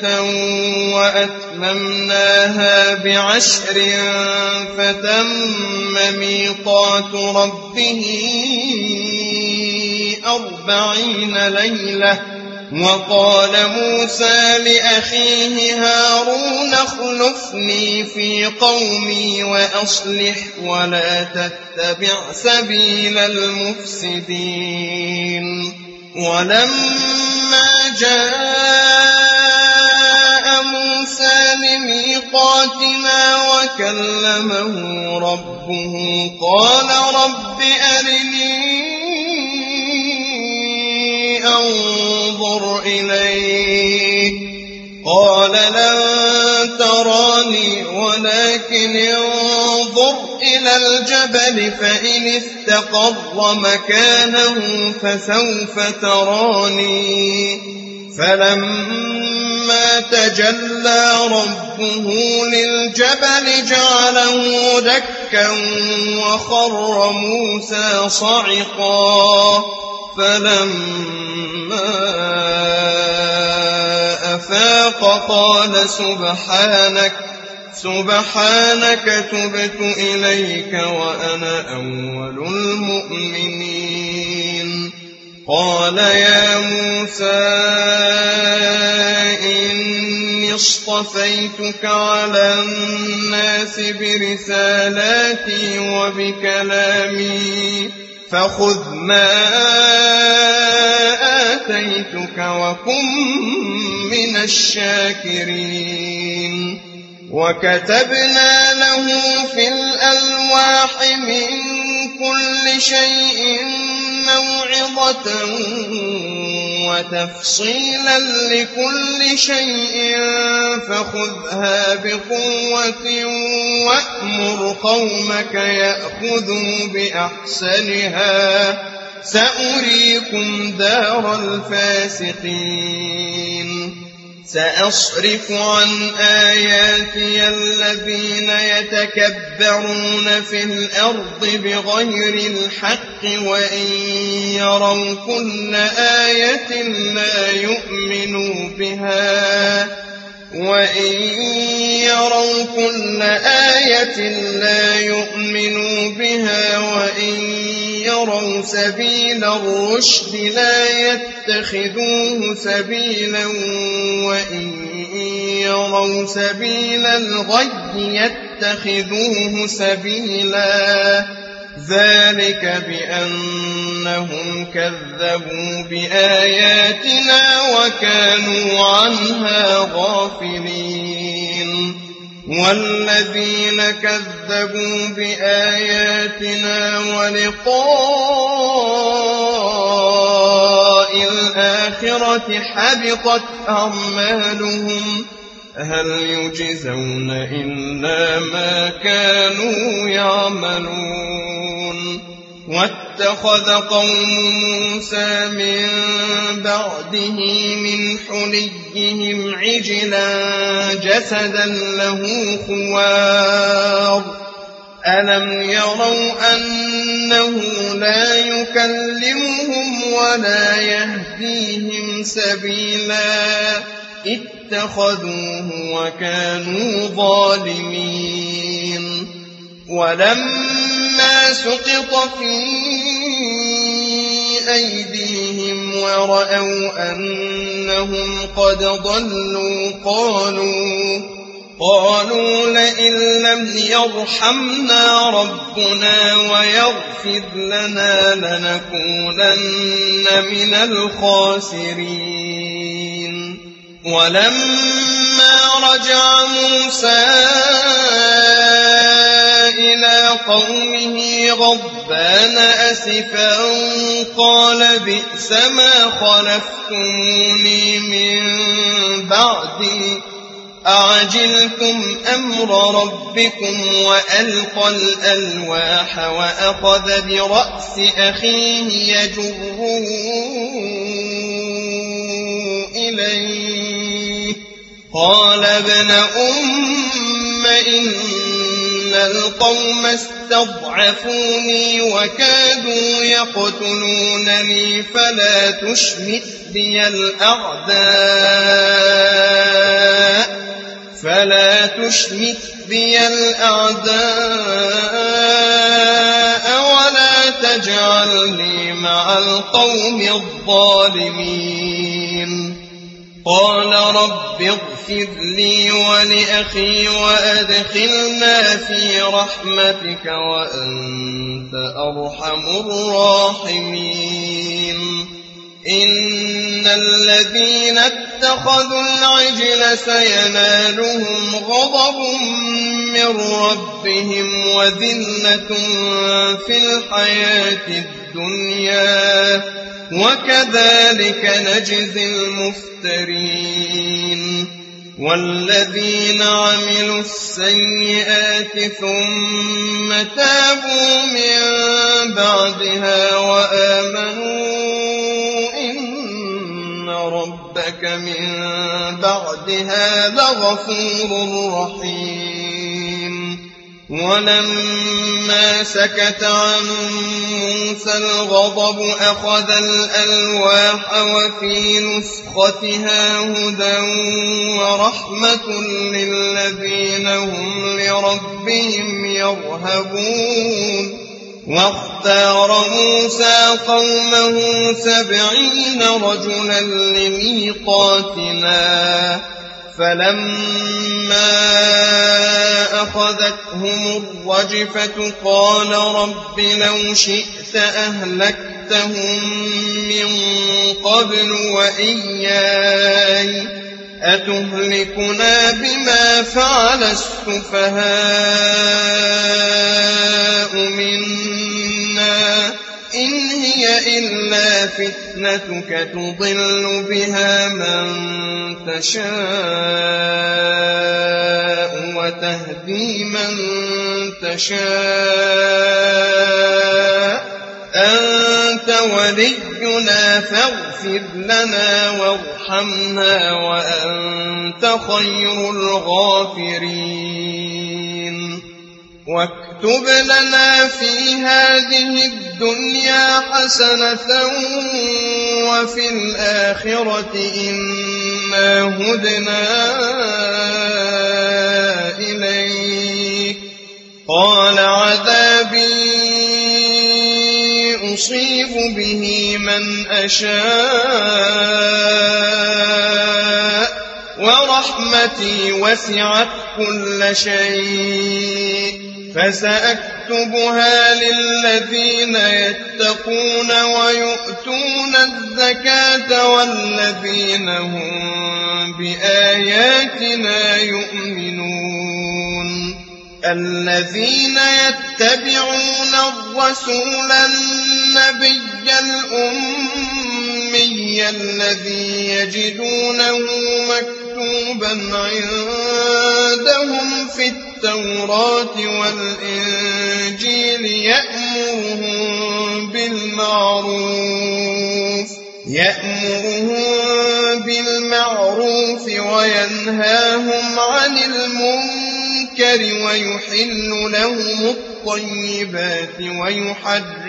وأتممناها ب10 فتم ميقات ربه 40 ليلة وقال موسى لأخيه هارون اخلفني في قومي وأصلح ولا تتبع سبيل المفسدين ولما جاء موسى لميقاتنا وكلمه ربه قال رب أرني أنظر إليك قال لن تراني ولكن انظر إلى الجبل فإن استقر مكانه فسوف تراني فلما تجلى ربه للجبل جعله دكا وخر موسى صعقا فلما أفاق قال سبحانك تبت إليك وأنا أول المؤمنين قال يا موسى إني اصطفيتك على الناس برسالاتي وبكلامي فخذ ما آتيتك وكن من الشاكرين وكتبنا له في الألواح من كل شيء موعظة وتفصيلا لكل شيء فخذها بقوة وأمر قومك يأخذوا بأحسنها سأريكم دار الفاسقين سأصرف عن آياتي الذين يتكبرون في الأرض بغير الحق وإن يروا كل آية لا يؤمنوا بها وإن يروا سبيل الرشد لا يتخذوه سبيلا وإن يروا سبيل الغي يتخذوه سبيلا ذلك بأنهم كذبوا بآياتنا وكانوا عنها غافلين والذين كذبوا بآياتنا ولقاء الآخرة حبطت أعمالهم هل يجزون إلا ما كانوا يعملون واتخذ قوم موسى من بعده من حليهم عجلا جسدا له خوار ألم يروا أنه لا يكلمهم ولا يهديهم سبيلا اتخذوه وكانوا ظالمين ولما سقط في أيديهم ورأوا أنهم قد ضلوا قالوا لئن لم يرحمنا ربنا ويغفر لنا لنكونن من الخاسرين ولما رجع موسى إلى قومه غضبان أسفا قال بئس ما خلفتموني من بعدي أعجلتم أمر ربكم وألقى الألواح وأخذ برأس أخيه يجره إليه قال ابن أم إن القوم استضعفوني وكادوا يقتلونني فلا تشمت بي الأعداء ولا تجعلني مع القوم الظالمين قال رب اغفر لي ولأخي وأدخلنا في رحمتك وأنت أرحم الراحمين إن الذين اتخذوا العجل سينالهم غضب من ربهم وذلة في الحياة الدنيا وكذلك نجزي المفترين والذين عملوا السيئات ثم تابوا من بعدها وآمنوا إن ربك من بعدها لغفور رحيم ولما سكت عن موسى الغضب أخذ الألواح وفي نسختها هدى ورحمة للذين هم لربهم يرهبون واختار موسى قومه 70 رجلا لميقاتنا فلما أخذتهم الرجفة قال رب لو شئت أهلكتهم من قبل وإياي أتهلكنا بما فعل السفهاء منا إن هي إلا فتنتك تضل بها من تشاء وتهدي من تشاء أنت ولينا فاغفر لنا وارحمنا وأنت خير الغافرين واكتب لنا في هذه الدنيا حسنة وفي الآخرة إنا هدنا إليك قال عذابي أصيب به من أشاء ورحمتي وسعت كل شيء فسأكتبها للذين يتقون ويؤتون الزكاة والذين هم بآياتنا يؤمنون الذين يتبعون الرسول النبي الأمي الذي يجدونه مكتوبا مكتوبا عندهم في التوراة والإنجيل يأمرهم بالمعروف وينهاهم عن المنكر ويحل لهم الطيبات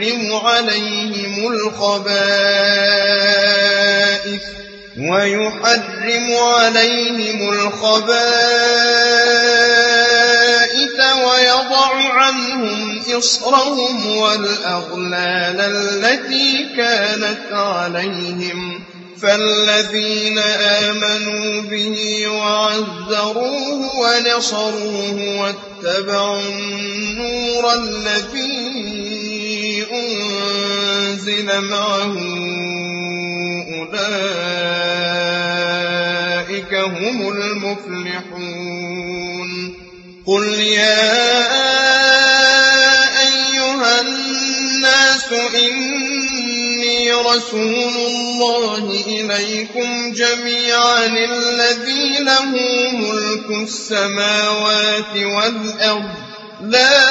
ويحرم عليهم الخبائث ويضع عنهم إصرهم والأغلال التي كانت عليهم فالذين آمنوا به وعزروه ونصروه واتبعوا النور الذي أنزل معه أولئك هم المفلحون. قل يا أيها الناس إني رسول الله إليكم جميعا الذي له ملك السماوات والأرض لا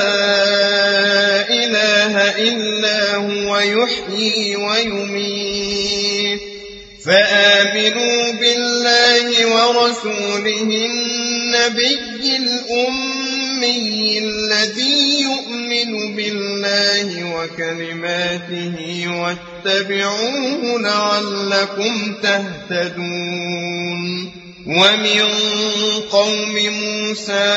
إله إلا هو يحيي ويميت فآمنوا بالله ورسوله النبي الأمي الذي يؤمن بالله وكلماته واتبعوه لعلكم تهتدون. ومن قوم موسى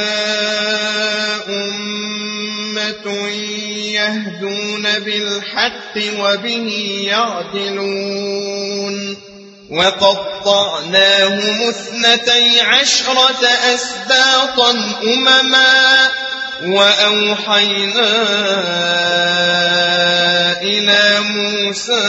أمة يهدون بالحق وبه يعدلون. وقطعناهم 12 أسباطا أمما وأوحينا إلى موسى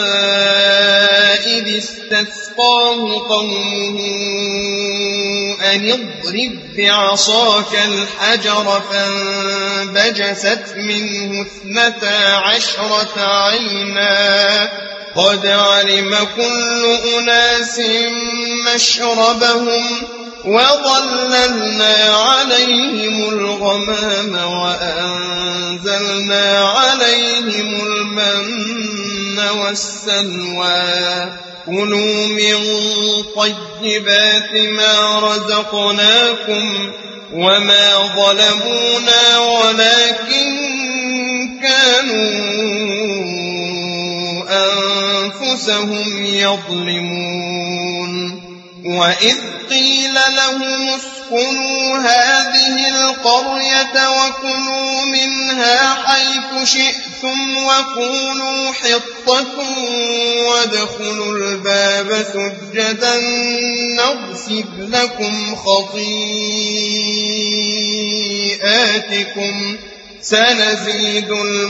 إذ استسقاه قومه أن اضرب بعصاك الحجر فانبجست منه 12 عينا قد علم كل أناس مشربهم وظللنا عليهم الغمام وأنزلنا عليهم المن والسلوى كلوا من طيبات ما رزقناكم وما ظلمونا ولكن كانوا أنفسهم يظلمون. وإذ قيل لهم اسكنوا هذه القرية وكلوا منها حيث شئتم وقولوا حطة وادخلوا الباب سجدا نغفر لكم خطيئاتكم سنزيد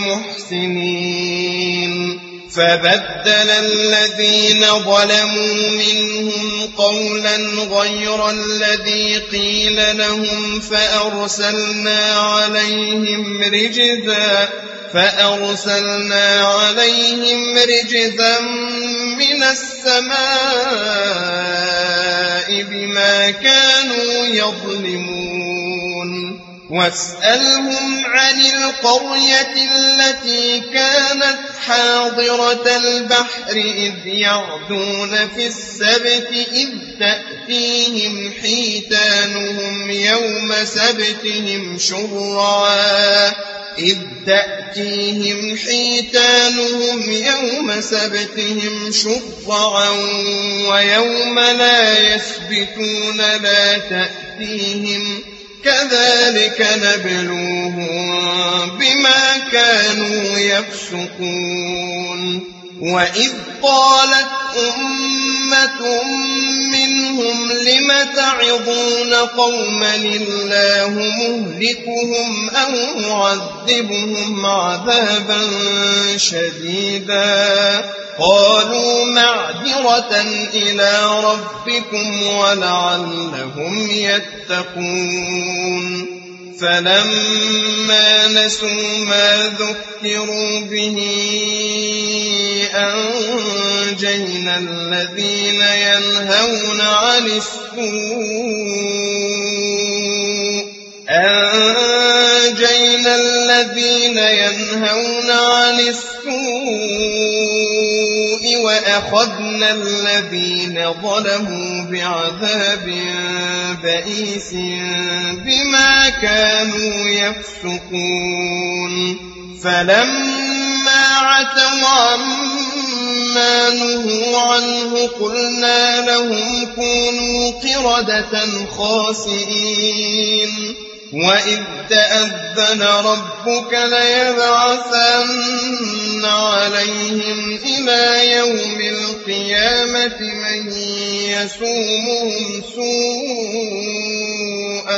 المحسنين. فبدل الذين ظلموا منهم قولا غير الذي قيل لهم فأرسلنا عليهم رجزا من السماء بما كانوا يظلمون. واسألهم عن القرية التي كانت حاضرة البحر إذ يعدون في السبت إذ تأتيهم حيتانهم يوم سبتهم شرعا ويوم لا يسبتون لا تأتيهم كذلك نبلوهم بما كانوا يفسقون. وإذ قالت أمة منهم لم تعظون قوما الله مهلكهم أو معذبهم عذابا شديدا قالوا معذرة إلى ربكم ولعلهم يتقون. فلما نسوا ما ذكروا به أنجينا الذين ينهون عن السوء وأخذنا الذين ظلموا بعذاب بئيس بما كانوا يفسقون فلما عتوا عما نهوا عنه قلنا لهم كونوا قردة خاسئين وإذ تأذن ربك ليبعثن عليهم إلى يوم القيامة من يسومهم سوء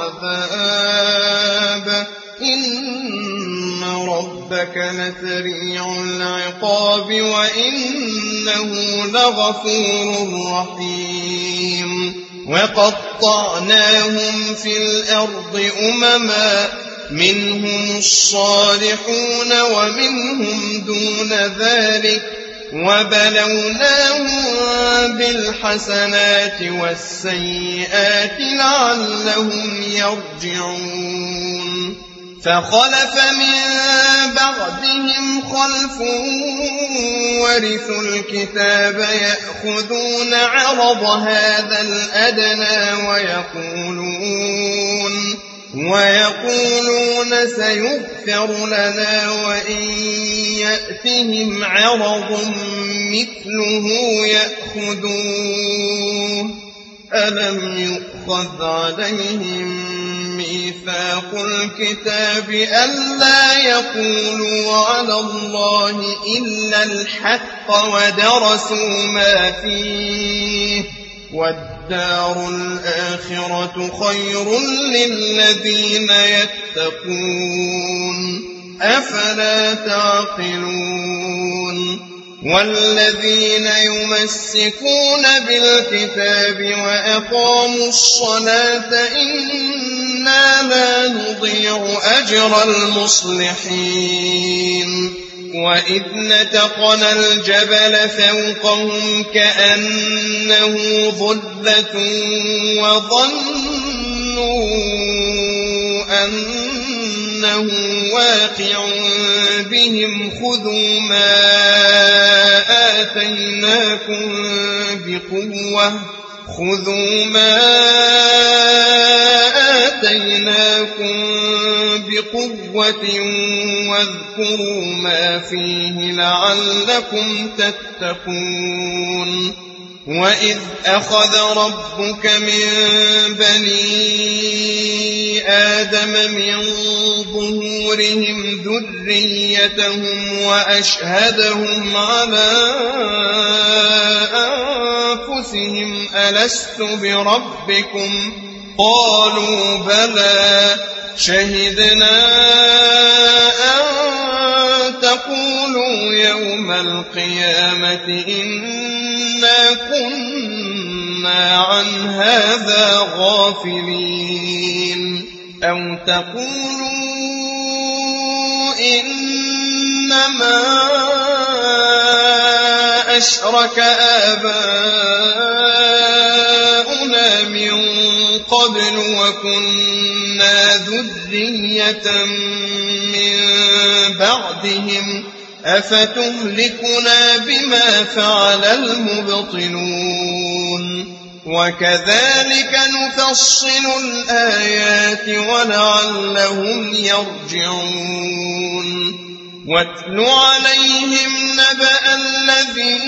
العذاب إن ربك لسريع العقاب وإنه لغفور رحيم وقطعناهم في الأرض أمما منهم الصالحون ومنهم دون ذلك وبلوناهم بالحسنات والسيئات لعلهم يرجعون فخلف من بعدهم خلف ورثوا الكتاب يأخذون عرض هذا الأدنى ويقولون سيغفر لنا وإن يأتهم عرض مثله يأخذوه ألم يؤخذ عليهم ميثاق الكتاب ألا يقولوا على الله إلا الحق ودرسوا ما فيه والدار الآخرة خير للذين يتقون أفلا تعقلون والذين يمسكون بالكتاب وأقاموا الصلاة إنا لا نضيع أجر المصلحين وإذ نتقنا الجبل فوقهم كأنه ظلة وظنوا أنه واقع بهم خذوا ما آتيناكم بقوة واذكروا ما فيه لعلكم تتقون وإذ أخذ ربك من بني آدم من ظهورهم ذريتهم وأشهدهم على أنفسهم ألست بربكم قالوا بلى شهدنا أن تقولوا يوم القيامة إنا كنا عن هذا غافلين أو تقولوا إنما أشرك آباؤنا من قبل وكنا ذرية من بعدهم أفتهلكنا بما فعل المبطلون وكذلك نفصل الآيات ولعلهم يرجعون واتل عليهم نبأ الذي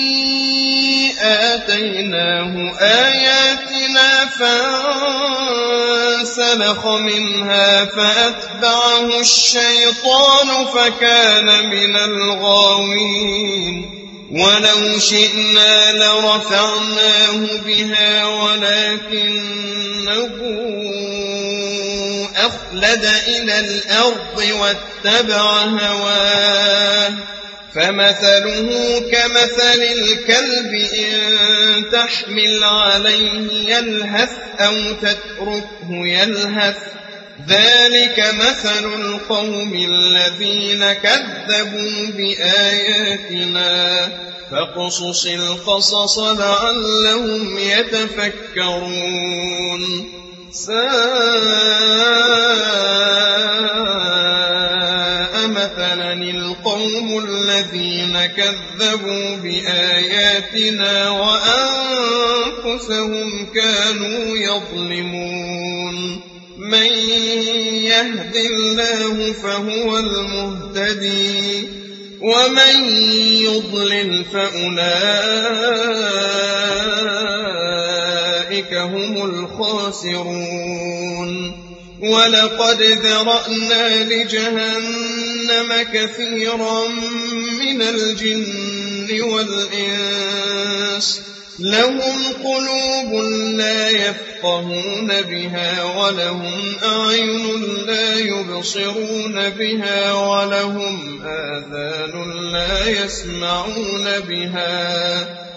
آتيناه آياتنا فانسلخ منها فأتبعه الشيطان فكان من الغاوين ولو شئنا لرفعناه بها ولكنه أخلد إلى الأرض واتبع هواه فمثله كمثل الكلب إن تحمل عليه يلهث أو تتركه يلهث ذلك مثل القوم الذين كذبوا بآياتنا فاقصص القصص لعلهم يتفكرون ساء مثلا القوم الذين كذبوا بآياتنا وأنفسهم كانوا يظلمون من يهد الله فهو المهتدي ومن يضلل فأولئك هم الخاسرون ولقد ذرأنا لجهنم كثيرا من الجن والإنس لهم قلوب لا يفقهون بها ولهم أعين لا يبصرون بها ولهم آذان لا يسمعون بها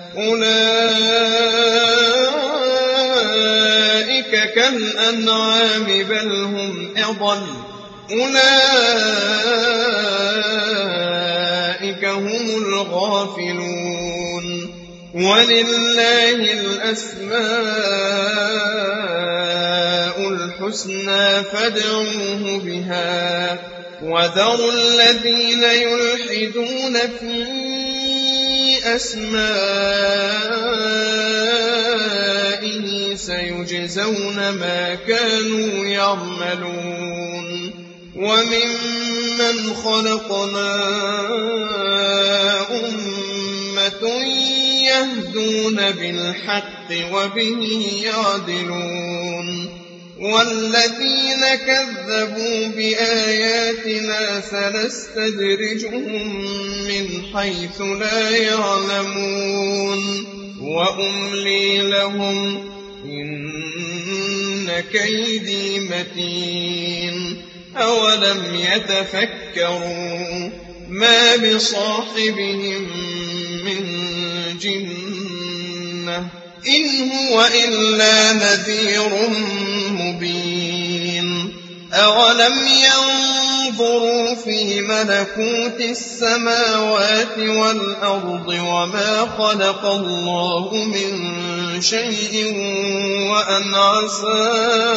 أولئك كالأنعام بل هم أضل أولئك هم الغافلون ولله الأسماء الحسنى فادعوه بها وذروا الذين يلحدون في أسمائه سيجزون ما كانوا يعملون وممن خلقنا أمة يهدون بالحق وبه يعدلون والذين كذبوا بآياتنا سنستدرجهم من حيث لا يعلمون وأملي لهم إن كيدي متين أولم يتفكروا ما بصاحبهم من جنة إن هو إلا نذير مبين أولم ينظروا في ملكوت السماوات والأرض وما خلق الله من شيء وأن عسى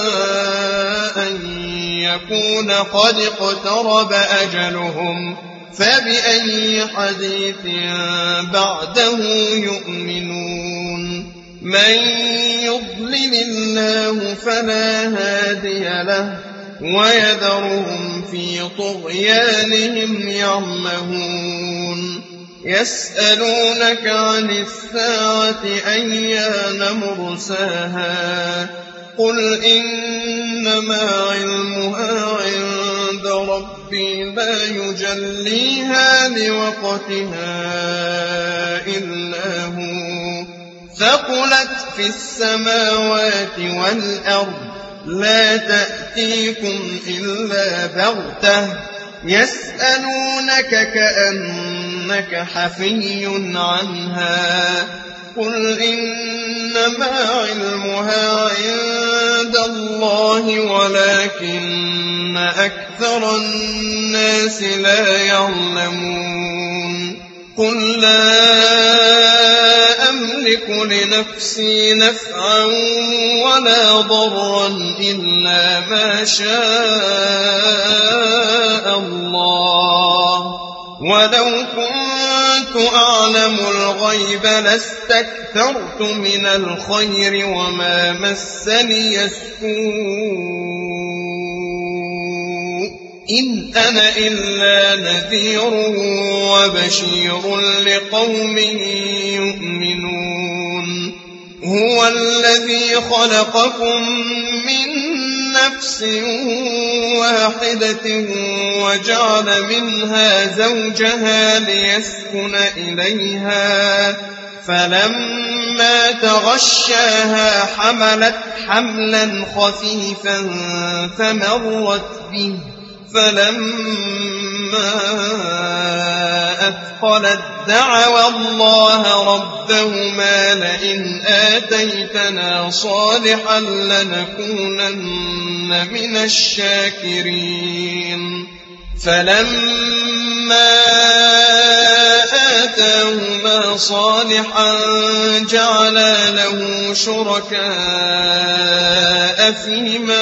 أن يكون قد اقترب أجلهم فبأي حديث بعده يؤمنون من يضلل الله فلا هادي له ويذرهم في طغيانهم يعمهون يسألونك عن الساعة أيان مرساها قل إنما علمها عند ربي لا يجليها لوقتها إلا هو ثقلت في السماوات والأرض لا تأتيكم إلا بغتة يسألونك كأنك حفي عنها قل إنما علمها عند الله ولكن أكثر الناس لا يعلمون قل لا أملك لنفسي نفعا ولا ضرا إلا ما شاء الله ولو كنت أعلم الغيب لاستكثرت من الخير وما مسني السوء إن أنا إلا نذير وبشير لقوم يؤمنون هو الذي خلقكم من نفس واحدة وجعل منها زوجها ليسكن إليها فلما تغشاها حملت حملا خفيفا فمرت به فلما أثقلت دعوا الله ربهما لئن آتيتنا صالحا لنكونن من الشاكرين فلما آتاهما صالحا جعلا له شركاء فيما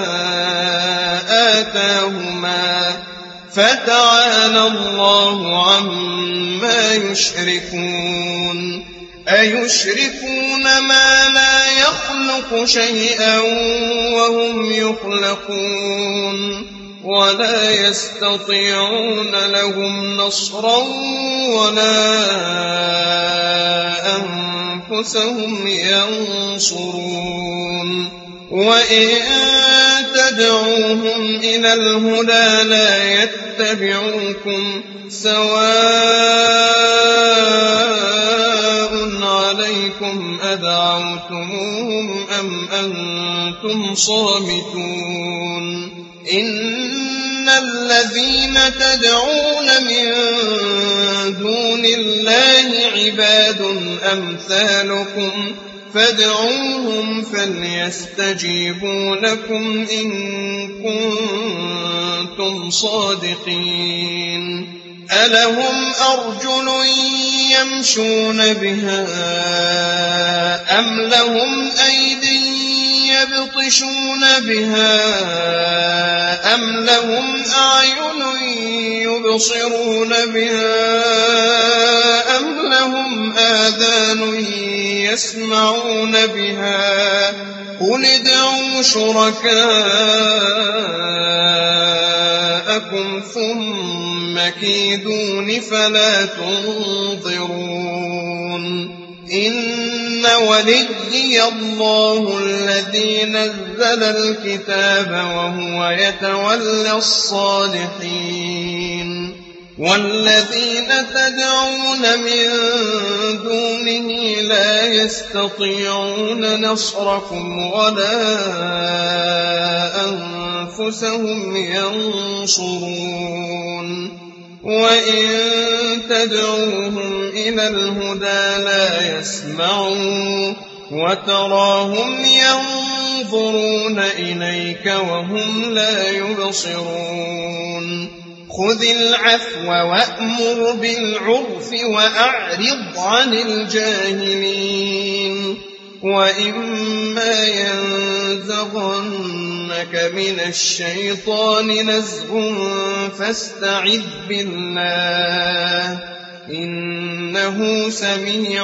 آتاهما فتعالى الله عما يشركون أيشركون ما لا يخلق شيئا وهم يخلقون ولا يستطيعون لهم نصرا ولا أنفسهم ينصرون وإن تدعوهم إلى الهدى لا يتبعوكم سواء عليكم أدعوتموهم أم أنتم صامتون إن الذين تدعون من دون الله عباد أمثالكم فادعوهم فليستجيبوا لكم إن كنتم صادقين ألهم أرجل يمشون بها أم لهم أيدي يبطشون بها أم لهم أعين يبصرون بها أم لهم آذان يسمعون بها قل ادعوا شركاءكم ثم كيدون فلا تنظرون إن وليي الله الذي نزل الكتاب وهو يتولى الصالحين والذين تدعون من دونه لا يستطيعون نصركم ولا أنفسهم ينصرون وإن تدعوهم إلى الهدى لا يسمعون وتراهم ينظرون إليك وهم لا يبصرون خذ العفو وأمر بالعرف وأعرض عن الجاهلين وإما ينزغنك من الشيطان نزغ فاستعذ بالله إنه سميع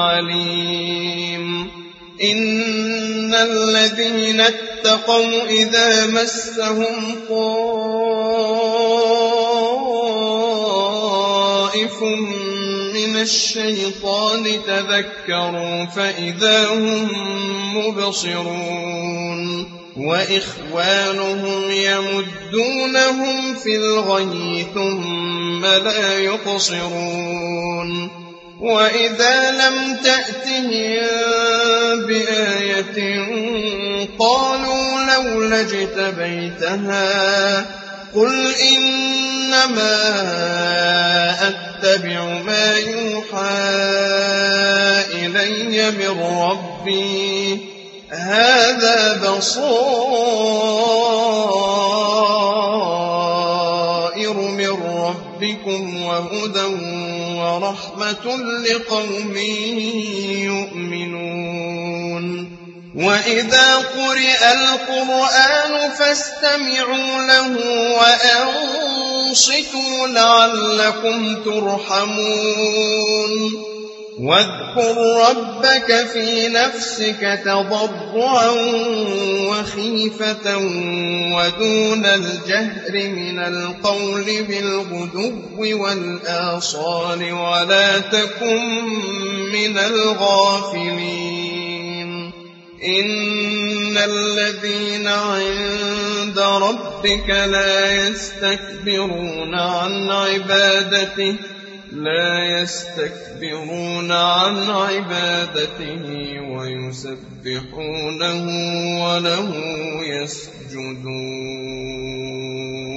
عليم إن الذين اتقوا إذا مسهم طائف من الشيطان تذكروا فإذا هم مبصرون وإخوانهم يمدونهم في الغي ثم لا يقصرون وإذا لم تأتهم بآية قالوا لولا اجتبيتها قل إنما أتبع ما يوحى إلي من ربي هذا بصائر من ربكم وهدى ورحمة لقوم يؤمنون وإذا قرئ القرآن فاستمعوا له وأنصتوا لعلكم ترحمون واذكر ربك في نفسك تضرعا وخيفة ودون الجهر من القول بالغدو والآصال ولا تكن من الغافلين إن الذين عند ربك لا يستكبرون عن عبادته ويسبحونه وله يسجدون